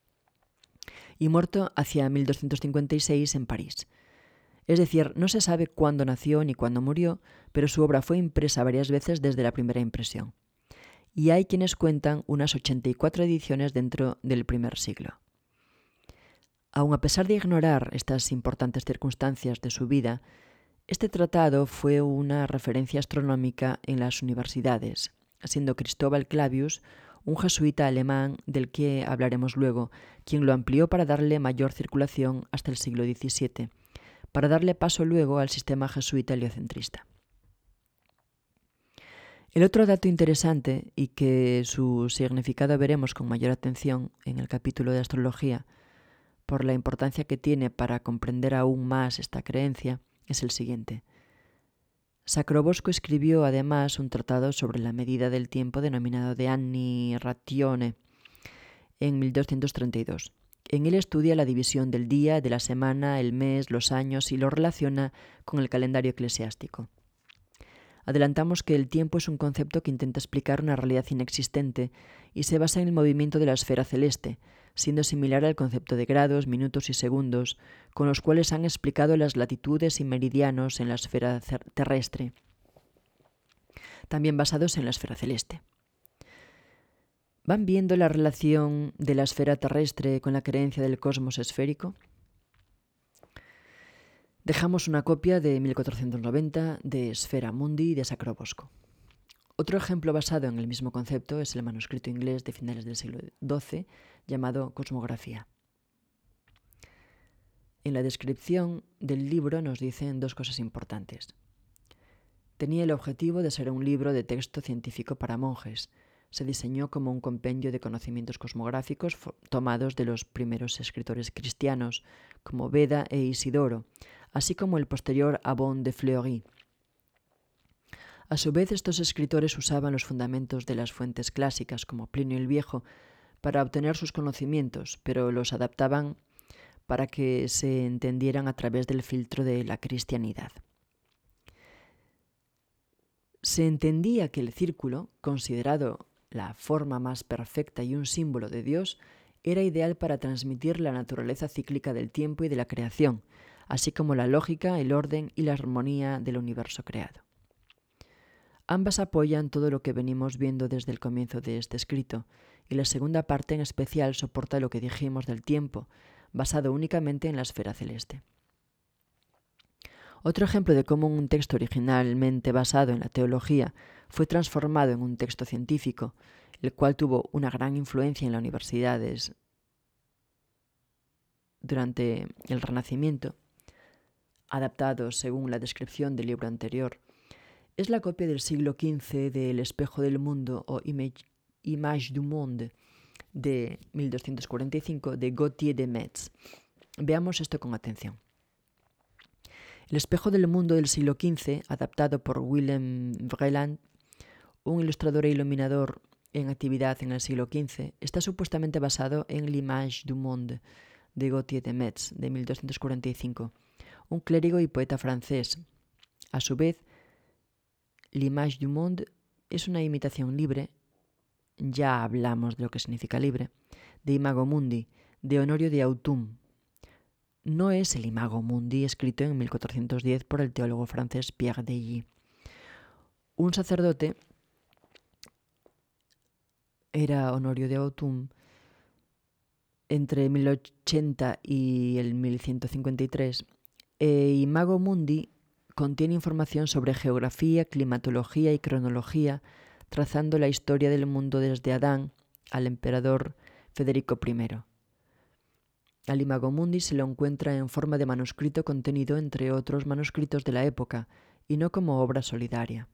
y muerto hacia 1256 en París. Es decir, no se sabe cuándo nació ni cuándo murió, pero su obra fue impresa varias veces desde la primera impresión. Y hay quienes cuentan unas 84 ediciones dentro del primer siglo. Aun a pesar de ignorar estas importantes circunstancias de su vida, este tratado fue una referencia astronómica en las universidades, siendo Cristóbal Clavius un jesuita alemán del que hablaremos luego, quien lo amplió para darle mayor circulación hasta el siglo XVII, para darle paso luego al sistema jesuita heliocentrista. El otro dato interesante, y que su significado veremos con mayor atención en el capítulo de astrología, por la importancia que tiene para comprender aún más esta creencia, es el siguiente. Sacrobosco escribió además un tratado sobre la medida del tiempo denominado De Anni Ratione en 1232. En él estudia la división del día, de la semana, el mes, los años y lo relaciona con el calendario eclesiástico. Adelantamos que el tiempo es un concepto que intenta explicar una realidad inexistente y se basa en el movimiento de la esfera celeste, siendo similar al concepto de grados, minutos y segundos, con los cuales han explicado las latitudes y meridianos en la esfera terrestre, también basados en la esfera celeste. ¿Van viendo la relación de la esfera terrestre con la creencia del cosmos esférico? Dejamos una copia de 1490 de Sfera Mundi de Sacrobosco. Otro ejemplo basado en el mismo concepto es el manuscrito inglés de finales del siglo XII llamado Cosmografía. En la descripción del libro nos dicen dos cosas importantes. Tenía el objetivo de ser un libro de texto científico para monjes. Se diseñó como un compendio de conocimientos cosmográficos tomados de los primeros escritores cristianos, como Beda e Isidoro, así como el posterior Abbon de Fleury. A su vez, estos escritores usaban los fundamentos de las fuentes clásicas, como Plinio el Viejo, para obtener sus conocimientos, pero los adaptaban para que se entendieran a través del filtro de la cristianidad. Se entendía que el círculo, considerado la forma más perfecta y un símbolo de Dios, era ideal para transmitir la naturaleza cíclica del tiempo y de la creación, así como la lógica, el orden y la armonía del universo creado. Ambas apoyan todo lo que venimos viendo desde el comienzo de este escrito, y la segunda parte en especial soporta lo que dijimos del tiempo, basado únicamente en la esfera celeste. Otro ejemplo de cómo un texto originalmente basado en la teología fue transformado en un texto científico, el cual tuvo una gran influencia en las universidades durante el Renacimiento, adaptado según la descripción del libro anterior, es la copia del siglo XV de El espejo del mundo o Image du Monde de 1245 de Gauthier de Metz. Veamos esto con atención. El espejo del mundo del siglo XV, adaptado por Willem Vreeland, un ilustrador e iluminador en actividad en el siglo XV, está supuestamente basado en L'Image du Monde de Gauthier de Metz de 1245, un clérigo y poeta francés. A su vez, L'Image du Monde es una imitación libre, ya hablamos de lo que significa libre, de Imago Mundi, de Honorio de Autum. No es el Imago Mundi escrito en 1410 por el teólogo francés Pierre Deilly. Un sacerdote era Honorio de Autum entre 1080 y el 1153. Imago Mundi contiene información sobre geografía, climatología y cronología, trazando la historia del mundo desde Adán al emperador Federico I. Al Imago Mundi se lo encuentra en forma de manuscrito contenido entre otros manuscritos de la época y no como obra solitaria.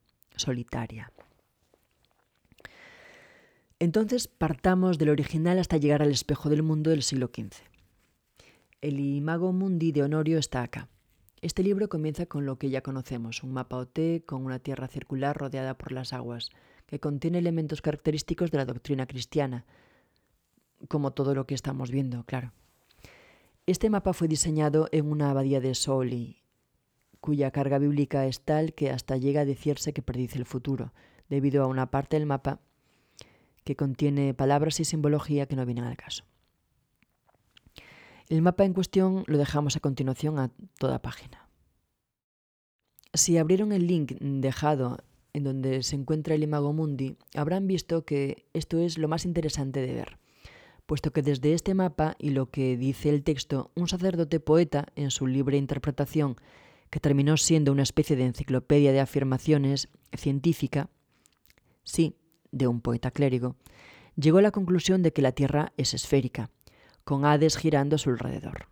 Entonces partamos del original hasta llegar al espejo del mundo del siglo XV. El Imago Mundi de Honorio está acá. Este libro comienza con lo que ya conocemos, un mapa OT con una tierra circular rodeada por las aguas, que contiene elementos característicos de la doctrina cristiana, como todo lo que estamos viendo, claro. Este mapa fue diseñado en una abadía de Soli, cuya carga bíblica es tal que hasta llega a decirse que predice el futuro, debido a una parte del mapa que contiene palabras y simbología que no vienen al caso. El mapa en cuestión lo dejamos a continuación a toda página. Si abrieron el link dejado en donde se encuentra el Imago Mundi, habrán visto que esto es lo más interesante de ver, puesto que desde este mapa y lo que dice el texto, un sacerdote poeta, en su libre interpretación, que terminó siendo una especie de enciclopedia de afirmaciones científica, sí, de un poeta clérigo, llegó a la conclusión de que la Tierra es esférica, con Hades girando a su alrededor.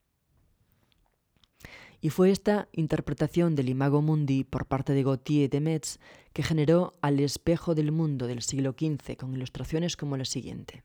Y fue esta interpretación del Imago Mundi por parte de Gautier de Metz que generó al espejo del mundo del siglo XV con ilustraciones como la siguiente.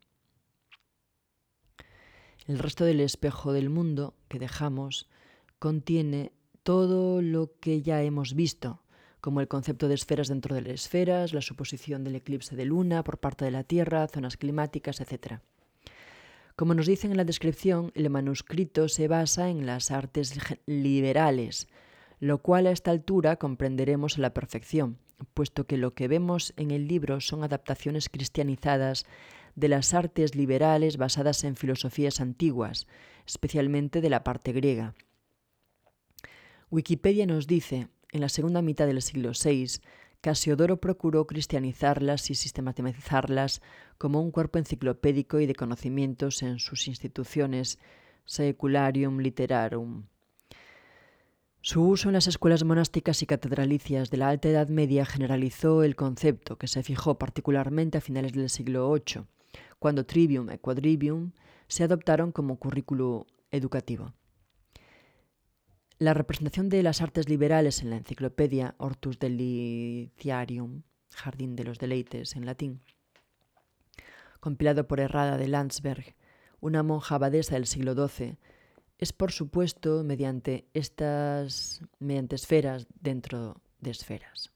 El resto del espejo del mundo que dejamos contiene todo lo que ya hemos visto, como el concepto de esferas dentro de las esferas, la suposición del eclipse de luna por parte de la Tierra, zonas climáticas, etc. Como nos dicen en la descripción, el manuscrito se basa en las artes liberales, lo cual a esta altura comprenderemos a la perfección, puesto que lo que vemos en el libro son adaptaciones cristianizadas de las artes liberales basadas en filosofías antiguas, especialmente de la parte griega. Wikipedia nos dice, en la segunda mitad del siglo VI, Casiodoro procuró cristianizarlas y sistematizarlas como un cuerpo enciclopédico y de conocimientos en sus instituciones Saecularium Literarum. Su uso en las escuelas monásticas y catedralicias de la Alta Edad Media generalizó el concepto, que se fijó particularmente a finales del siglo VIII, cuando Trivium y Quadrivium se adoptaron como currículo educativo. La representación de las artes liberales en la enciclopedia Hortus Deliciarium, Jardín de los Deleites en latín, compilado por Errada de Landsberg, una monja abadesa del siglo XII, es por supuesto mediante esferas dentro de esferas.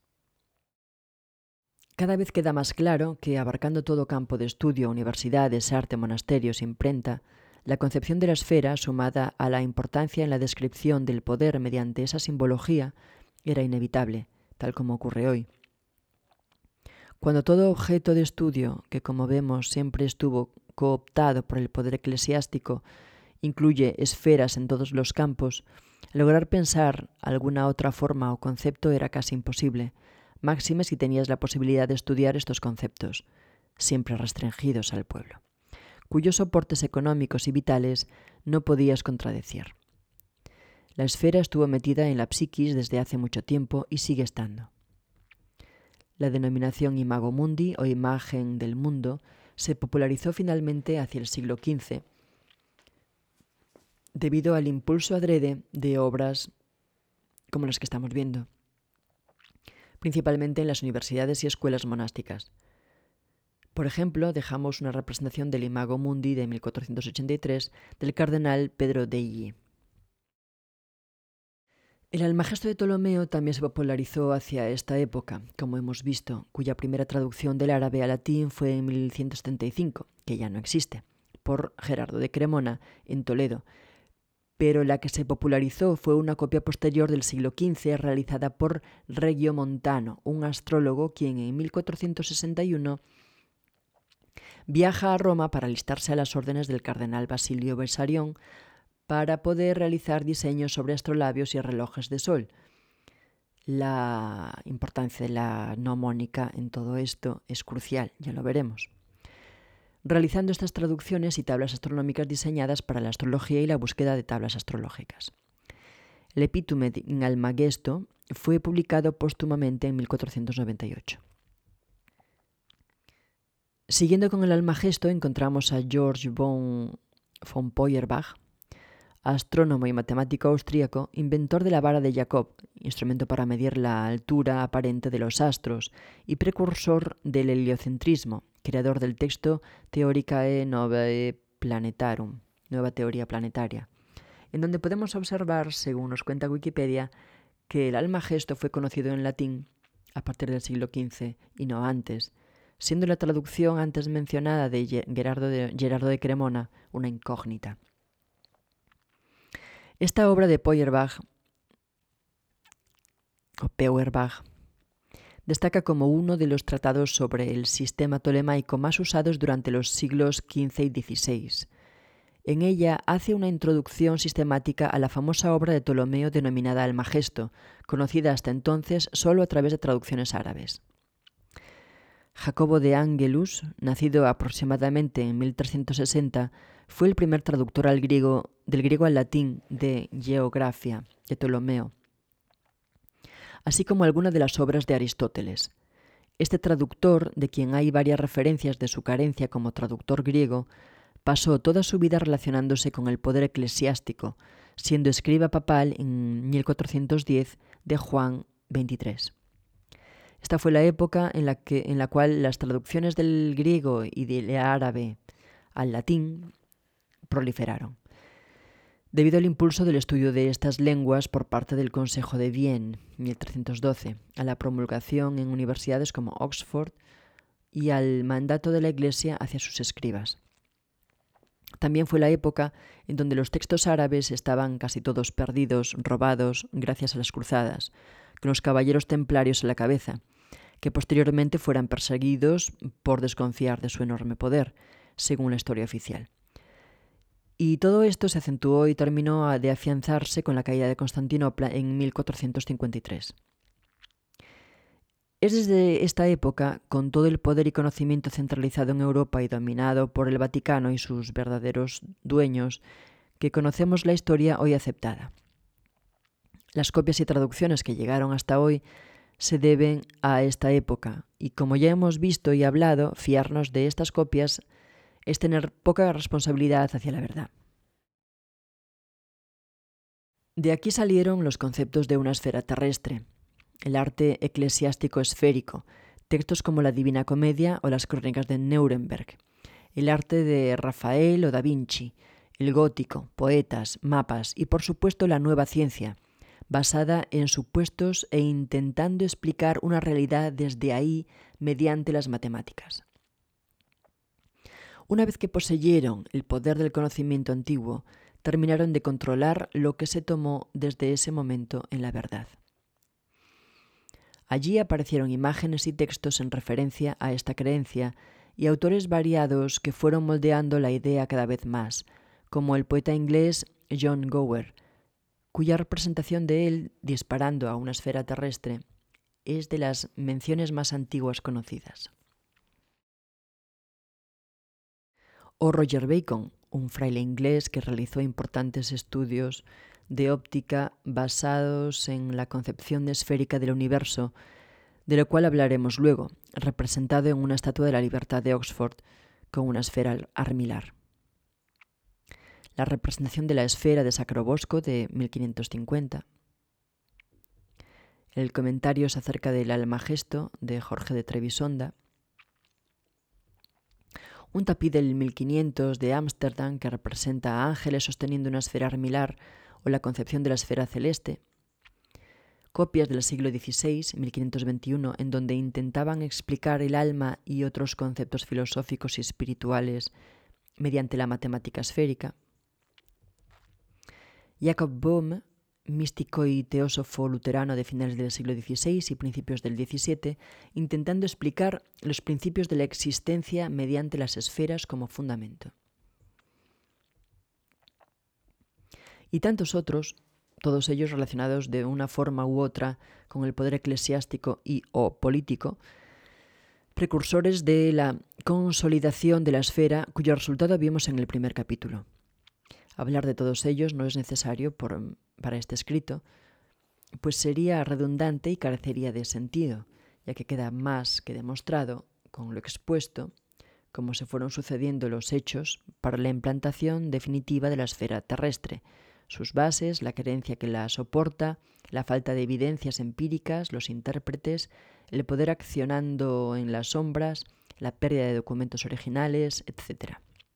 Cada vez queda más claro que, abarcando todo campo de estudio, universidades, arte, monasterios, imprenta, la concepción de la esfera, sumada a la importancia en la descripción del poder mediante esa simbología, era inevitable, tal como ocurre hoy. Cuando todo objeto de estudio, que como vemos siempre estuvo cooptado por el poder eclesiástico, incluye esferas en todos los campos, lograr pensar alguna otra forma o concepto era casi imposible, máxime si tenías la posibilidad de estudiar estos conceptos, siempre restringidos al pueblo, cuyos soportes económicos y vitales no podías contradecir. La esfera estuvo metida en la psiquis desde hace mucho tiempo y sigue estando. La denominación Imago Mundi o imagen del mundo se popularizó finalmente hacia el siglo XV debido al impulso adrede de obras como las que estamos viendo, principalmente en las universidades y escuelas monásticas. Por ejemplo, dejamos una representación del Imago Mundi de 1483 del cardenal Pedro Degli. El Almagesto de Ptolomeo también se popularizó hacia esta época, como hemos visto, cuya primera traducción del árabe al latín fue en 1175, que ya no existe, por Gerardo de Cremona en Toledo, pero la que se popularizó fue una copia posterior del siglo XV realizada por Regiomontano, un astrólogo quien en 1461 viaja a Roma para alistarse a las órdenes del cardenal Basilio Bessarion para poder realizar diseños sobre astrolabios y relojes de sol. La importancia de la mnemónica en todo esto es crucial, ya lo veremos. Realizando estas traducciones y tablas astronómicas diseñadas para la astrología y la búsqueda de tablas astrológicas. El Epítume in Almagesto fue publicado póstumamente en 1498. Siguiendo con el Almagesto, encontramos a Georg von Feuerbach, astrónomo y matemático austríaco, inventor de la vara de Jacob, instrumento para medir la altura aparente de los astros y precursor del heliocentrismo, creador del texto Theoricae Novae Planetarum, Nueva Teoría Planetaria, en donde podemos observar, según nos cuenta Wikipedia, que el Almagesto fue conocido en latín a partir del siglo XV y no antes, siendo la traducción antes mencionada de Gerardo de Cremona una incógnita. Esta obra de Feuerbach destaca como uno de los tratados sobre el sistema tolemaico más usados durante los siglos XV y XVI. En ella hace una introducción sistemática a la famosa obra de Ptolomeo denominada Almagesto, conocida hasta entonces solo a través de traducciones árabes. Jacobo de Angelus, nacido aproximadamente en 1360, fue el primer traductor del griego al latín de Geografía de Ptolomeo, así como algunas de las obras de Aristóteles. Este traductor, de quien hay varias referencias de su carencia como traductor griego, pasó toda su vida relacionándose con el poder eclesiástico, siendo escriba papal en 1410 de Juan XXIII. Esta fue la época en la cual las traducciones del griego y del árabe al latín proliferaron. Debido al impulso del estudio de estas lenguas por parte del Consejo de Vienne, 1312, a la promulgación en universidades como Oxford y al mandato de la Iglesia hacia sus escribas. También fue la época en donde los textos árabes estaban casi todos perdidos, robados, gracias a las cruzadas, con los caballeros templarios a la cabeza, que posteriormente fueran perseguidos por desconfiar de su enorme poder, según la historia oficial. Y todo esto se acentuó y terminó de afianzarse con la caída de Constantinopla en 1453. Es desde esta época, con todo el poder y conocimiento centralizado en Europa y dominado por el Vaticano y sus verdaderos dueños, que conocemos la historia hoy aceptada. Las copias y traducciones que llegaron hasta hoy se deben a esta época, y como ya hemos visto y hablado, fiarnos de estas copias es tener poca responsabilidad hacia la verdad. De aquí salieron los conceptos de una esfera terrestre, el arte eclesiástico esférico, textos como la Divina Comedia o las Crónicas de Nuremberg, el arte de Rafael o Da Vinci, el gótico, poetas, mapas y por supuesto la nueva ciencia, basada en supuestos e intentando explicar una realidad desde ahí mediante las matemáticas. Una vez que poseyeron el poder del conocimiento antiguo, terminaron de controlar lo que se tomó desde ese momento en la verdad. Allí aparecieron imágenes y textos en referencia a esta creencia y autores variados que fueron moldeando la idea cada vez más, como el poeta inglés John Gower, cuya representación de él disparando a una esfera terrestre es de las menciones más antiguas conocidas. O Roger Bacon, un fraile inglés que realizó importantes estudios de óptica basados en la concepción esférica del universo, de lo cual hablaremos luego, representado en una estatua de la Libertad de Oxford con una esfera armilar. La representación de la esfera de Sacrobosco de 1550. El comentarios acerca del Almagesto de Jorge de Trebisonda. Un tapiz del 1500 de Ámsterdam que representa a ángeles sosteniendo una esfera armilar o la concepción de la esfera celeste. Copias del siglo XVI, 1521, en donde intentaban explicar el alma y otros conceptos filosóficos y espirituales mediante la matemática esférica. Jacob Boehme, místico y teósofo luterano de finales del siglo XVI y principios del XVII, intentando explicar los principios de la existencia mediante las esferas como fundamento. Y tantos otros, todos ellos relacionados de una forma u otra con el poder eclesiástico y o político, precursores de la consolidación de la esfera, cuyo resultado vimos en el primer capítulo. Hablar de todos ellos no es necesario para este escrito, pues sería redundante y carecería de sentido, ya que queda más que demostrado, con lo expuesto, cómo se fueron sucediendo los hechos para la implantación definitiva de la esfera terrestre, sus bases, la creencia que la soporta, la falta de evidencias empíricas, los intérpretes, el poder accionando en las sombras, la pérdida de documentos originales, etc.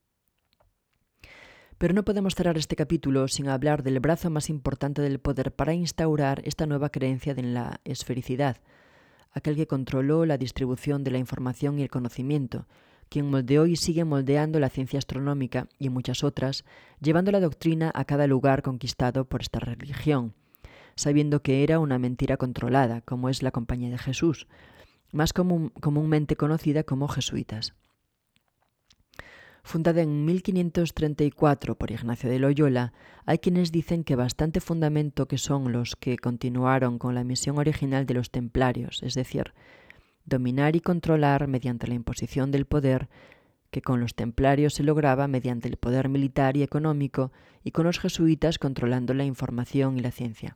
Pero no podemos cerrar este capítulo sin hablar del brazo más importante del poder para instaurar esta nueva creencia en la esfericidad, aquel que controló la distribución de la información y el conocimiento, quien moldeó y sigue moldeando la ciencia astronómica y muchas otras, llevando la doctrina a cada lugar conquistado por esta religión, sabiendo que era una mentira controlada, como es la Compañía de Jesús, más comúnmente conocida como jesuitas. Fundada en 1534 por Ignacio de Loyola, hay quienes dicen que bastante fundamento que son los que continuaron con la misión original de los templarios, es decir, dominar y controlar mediante la imposición del poder, que con los templarios se lograba mediante el poder militar y económico, y con los jesuitas controlando la información y la ciencia.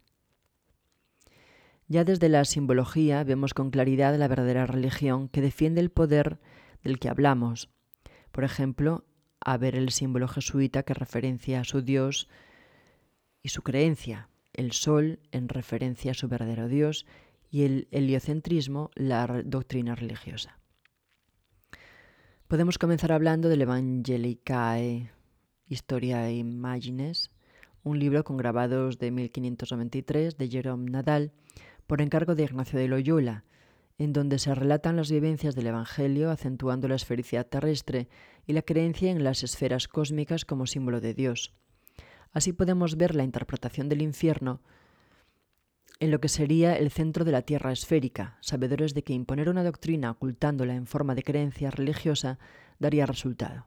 Ya desde la simbología vemos con claridad la verdadera religión que defiende el poder del que hablamos. Por ejemplo, a ver el símbolo jesuita que referencia a su Dios y su creencia, el sol en referencia a su verdadero Dios y el heliocentrismo, la doctrina religiosa. Podemos comenzar hablando del Evangelicae Historia Imagines, un libro con grabados de 1593 de Jerome Nadal por encargo de Ignacio de Loyola, en donde se relatan las vivencias del Evangelio acentuando la esfericidad terrestre y la creencia en las esferas cósmicas como símbolo de Dios. Así podemos ver la interpretación del infierno en lo que sería el centro de la tierra esférica, sabedores de que imponer una doctrina ocultándola en forma de creencia religiosa daría resultado.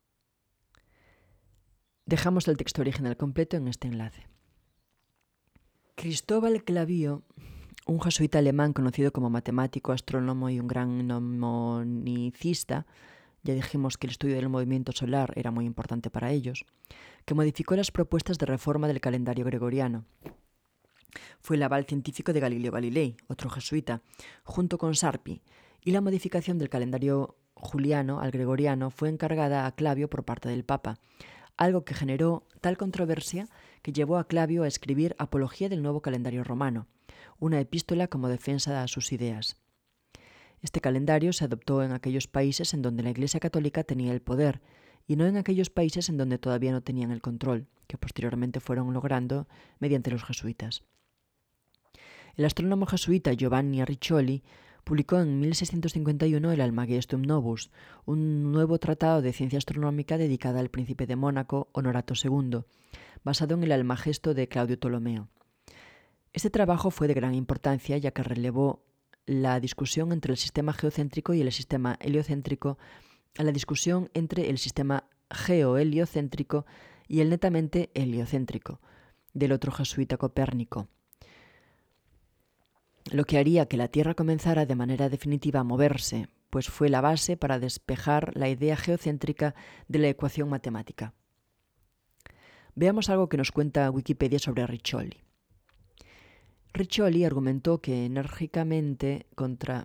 Dejamos el texto original completo en este enlace. Cristóbal Clavijo, un jesuita alemán conocido como matemático, astrónomo y un gran mnemonicista, ya dijimos que el estudio del movimiento solar era muy importante para ellos, que modificó las propuestas de reforma del calendario gregoriano. Fue el aval científico de Galileo Galilei, otro jesuita, junto con Sarpi, y la modificación del calendario juliano al gregoriano fue encargada a Clavio por parte del Papa, algo que generó tal controversia que llevó a Clavio a escribir Apología del nuevo calendario romano, una epístola como defensa a sus ideas. Este calendario se adoptó en aquellos países en donde la Iglesia Católica tenía el poder y no en aquellos países en donde todavía no tenían el control, que posteriormente fueron logrando mediante los jesuitas. El astrónomo jesuita Giovanni Riccioli publicó en 1651 el Almagestum Novus, un nuevo tratado de ciencia astronómica dedicado al príncipe de Mónaco, Honorato II, basado en el Almagesto de Claudio Ptolomeo. Este trabajo fue de gran importancia ya que relevó la discusión entre el sistema geocéntrico y el sistema heliocéntrico a la discusión entre el sistema geoheliocéntrico y el netamente heliocéntrico del otro jesuita Copérnico, lo que haría que la Tierra comenzara de manera definitiva a moverse, pues fue la base para despejar la idea geocéntrica de la ecuación matemática. Veamos algo que nos cuenta Wikipedia sobre Riccioli. Riccioli argumentó enérgicamente contra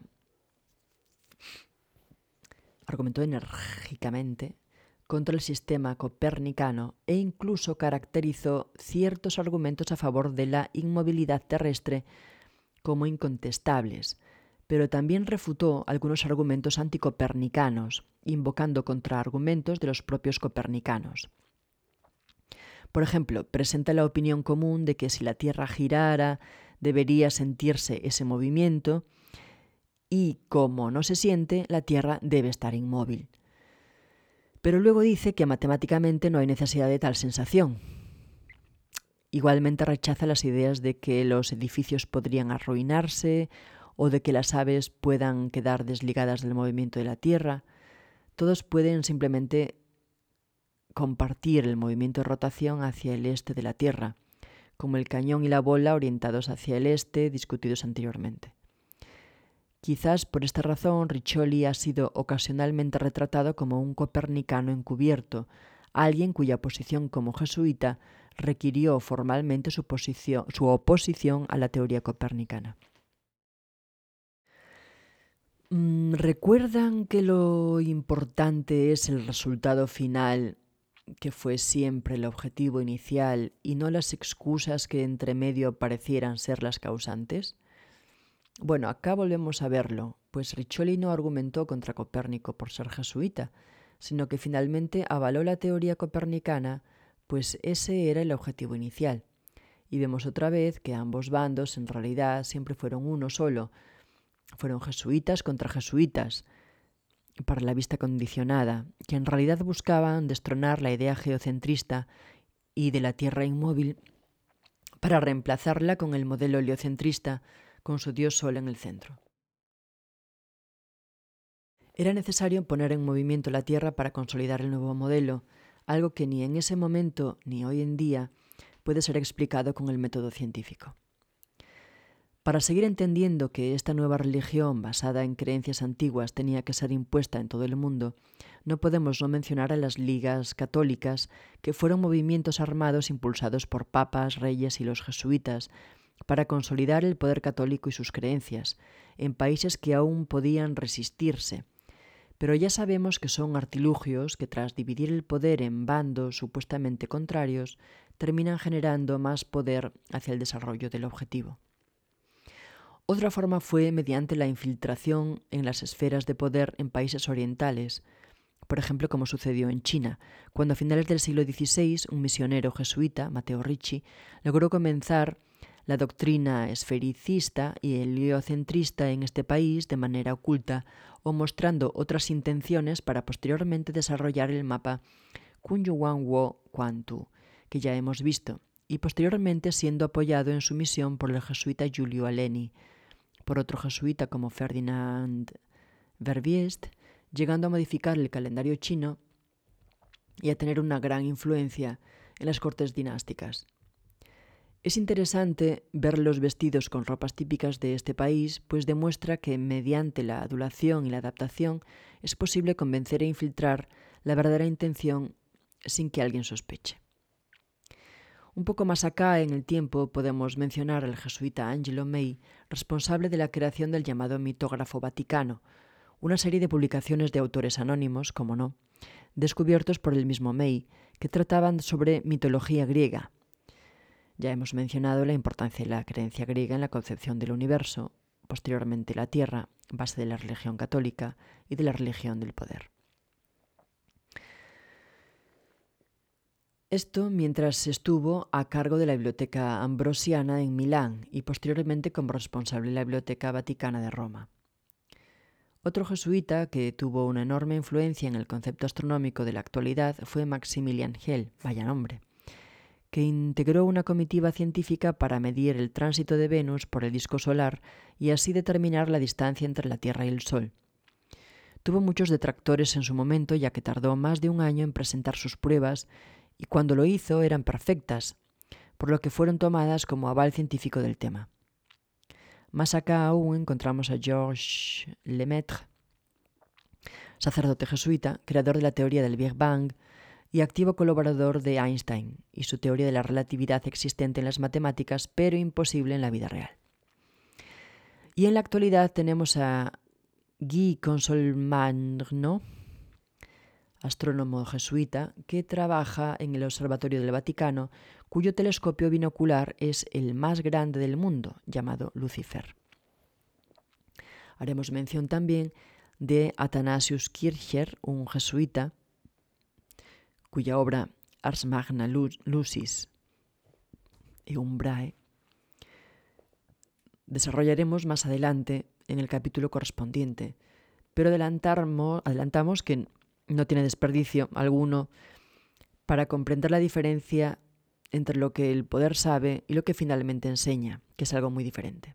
el sistema copernicano e incluso caracterizó ciertos argumentos a favor de la inmovilidad terrestre como incontestables, pero también refutó algunos argumentos anticopernicanos, invocando contraargumentos de los propios copernicanos. Por ejemplo, presenta la opinión común de que si la Tierra girara, debería sentirse ese movimiento y, como no se siente, la Tierra debe estar inmóvil. Pero luego dice que matemáticamente no hay necesidad de tal sensación. Igualmente rechaza las ideas de que los edificios podrían arruinarse o de que las aves puedan quedar desligadas del movimiento de la Tierra. Todos pueden simplemente compartir el movimiento de rotación hacia el este de la Tierra, como el cañón y la bola orientados hacia el este discutidos anteriormente. Quizás por esta razón Riccioli ha sido ocasionalmente retratado como un copernicano encubierto, alguien cuya posición como jesuita requirió formalmente su oposición a la teoría copernicana. ¿Recuerdan que lo importante es el resultado final, que fue siempre el objetivo inicial, y no las excusas que entre medio parecieran ser las causantes? Bueno, acá volvemos a verlo, pues Riccioli no argumentó contra Copérnico por ser jesuita, sino que finalmente avaló la teoría copernicana, pues ese era el objetivo inicial. Y vemos otra vez que ambos bandos en realidad siempre fueron uno solo. Fueron jesuitas contra jesuitas, para la vista condicionada, que en realidad buscaban destronar la idea geocentrista y de la Tierra inmóvil para reemplazarla con el modelo heliocentrista, con su dios Sol en el centro. Era necesario poner en movimiento la Tierra para consolidar el nuevo modelo, algo que ni en ese momento ni hoy en día puede ser explicado con el método científico. Para seguir entendiendo que esta nueva religión basada en creencias antiguas tenía que ser impuesta en todo el mundo, no podemos no mencionar a las ligas católicas, que fueron movimientos armados impulsados por papas, reyes y los jesuitas para consolidar el poder católico y sus creencias, en países que aún podían resistirse. Pero ya sabemos que son artilugios que, tras dividir el poder en bandos supuestamente contrarios, terminan generando más poder hacia el desarrollo del objetivo. Otra forma fue mediante la infiltración en las esferas de poder en países orientales, por ejemplo, como sucedió en China, cuando a finales del siglo XVI un misionero jesuita, Matteo Ricci, logró comenzar la doctrina esfericista y heliocentrista en este país de manera oculta o mostrando otras intenciones para posteriormente desarrollar el mapa Kunyuan-wo Quantu, que ya hemos visto, y posteriormente siendo apoyado en su misión por el jesuita Giulio Aleni, por otro jesuita como Ferdinand Verbiest, llegando a modificar el calendario chino y a tener una gran influencia en las cortes dinásticas. Es interesante ver los vestidos con ropas típicas de este país, pues demuestra que mediante la adulación y la adaptación es posible convencer e infiltrar la verdadera intención sin que alguien sospeche. Un poco más acá en el tiempo podemos mencionar al jesuita Angelo May, responsable de la creación del llamado Mitógrafo Vaticano, una serie de publicaciones de autores anónimos, como no, descubiertos por el mismo May, que trataban sobre mitología griega. Ya hemos mencionado la importancia de la creencia griega en la concepción del universo, posteriormente la Tierra, base de la religión católica y de la religión del poder. Esto mientras estuvo a cargo de la Biblioteca Ambrosiana en Milán y posteriormente como responsable de la Biblioteca Vaticana de Roma. Otro jesuita que tuvo una enorme influencia en el concepto astronómico de la actualidad fue Maximilian Schell, vaya nombre, que integró una comitiva científica para medir el tránsito de Venus por el disco solar y así determinar la distancia entre la Tierra y el Sol. Tuvo muchos detractores en su momento, ya que tardó más de un año en presentar sus pruebas y cuando lo hizo eran perfectas, por lo que fueron tomadas como aval científico del tema. Más acá aún encontramos a Georges Lemaitre, sacerdote jesuita, creador de la teoría del Big Bang y activo colaborador de Einstein y su teoría de la relatividad existente en las matemáticas, pero imposible en la vida real. Y en la actualidad tenemos a Guy Consolmagno, astrónomo jesuita, que trabaja en el Observatorio del Vaticano, cuyo telescopio binocular es el más grande del mundo, llamado Lucifer. Haremos mención también de Athanasius Kircher, un jesuita, cuya obra Ars Magna Lucis y Umbrae desarrollaremos más adelante en el capítulo correspondiente, pero adelantamos que no tiene desperdicio alguno para comprender la diferencia entre lo que el poder sabe y lo que finalmente enseña, que es algo muy diferente.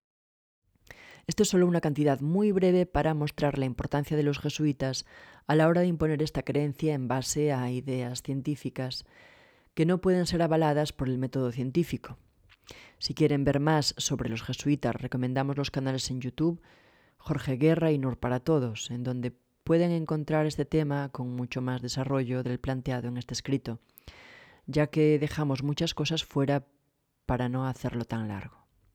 Esto es solo una cantidad muy breve para mostrar la importancia de los jesuitas a la hora de imponer esta creencia en base a ideas científicas que no pueden ser avaladas por el método científico. Si quieren ver más sobre los jesuitas, recomendamos los canales en YouTube Jorge Guerra y Nur para Todos, en donde pueden encontrar este tema con mucho más desarrollo del planteado en este escrito, ya que dejamos muchas cosas fuera para no hacerlo tan largo.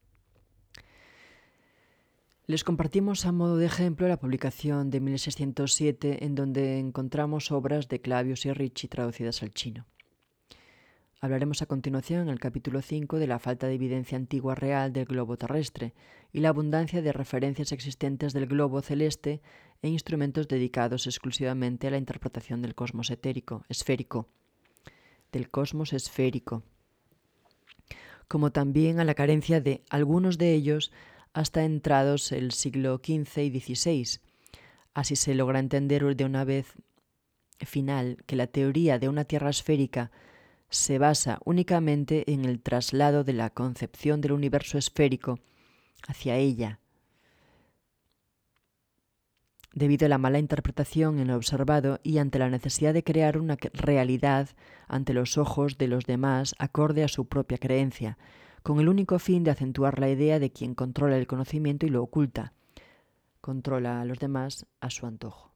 Les compartimos a modo de ejemplo la publicación de 1607 en donde encontramos obras de Clavius y Ricci traducidas al chino. Hablaremos a continuación en el capítulo 5 de la falta de evidencia antigua real del globo terrestre y la abundancia de referencias existentes del globo celeste e instrumentos dedicados exclusivamente a la interpretación del cosmos esférico, como también a la carencia de algunos de ellos hasta entrados el siglo XV y XVI. Así se logra entender de una vez final que la teoría de una Tierra esférica se basa únicamente en el traslado de la concepción del universo esférico hacia ella, debido a la mala interpretación en lo observado y ante la necesidad de crear una realidad ante los ojos de los demás acorde a su propia creencia, con el único fin de acentuar la idea de quien controla el conocimiento y lo oculta, controla a los demás a su antojo.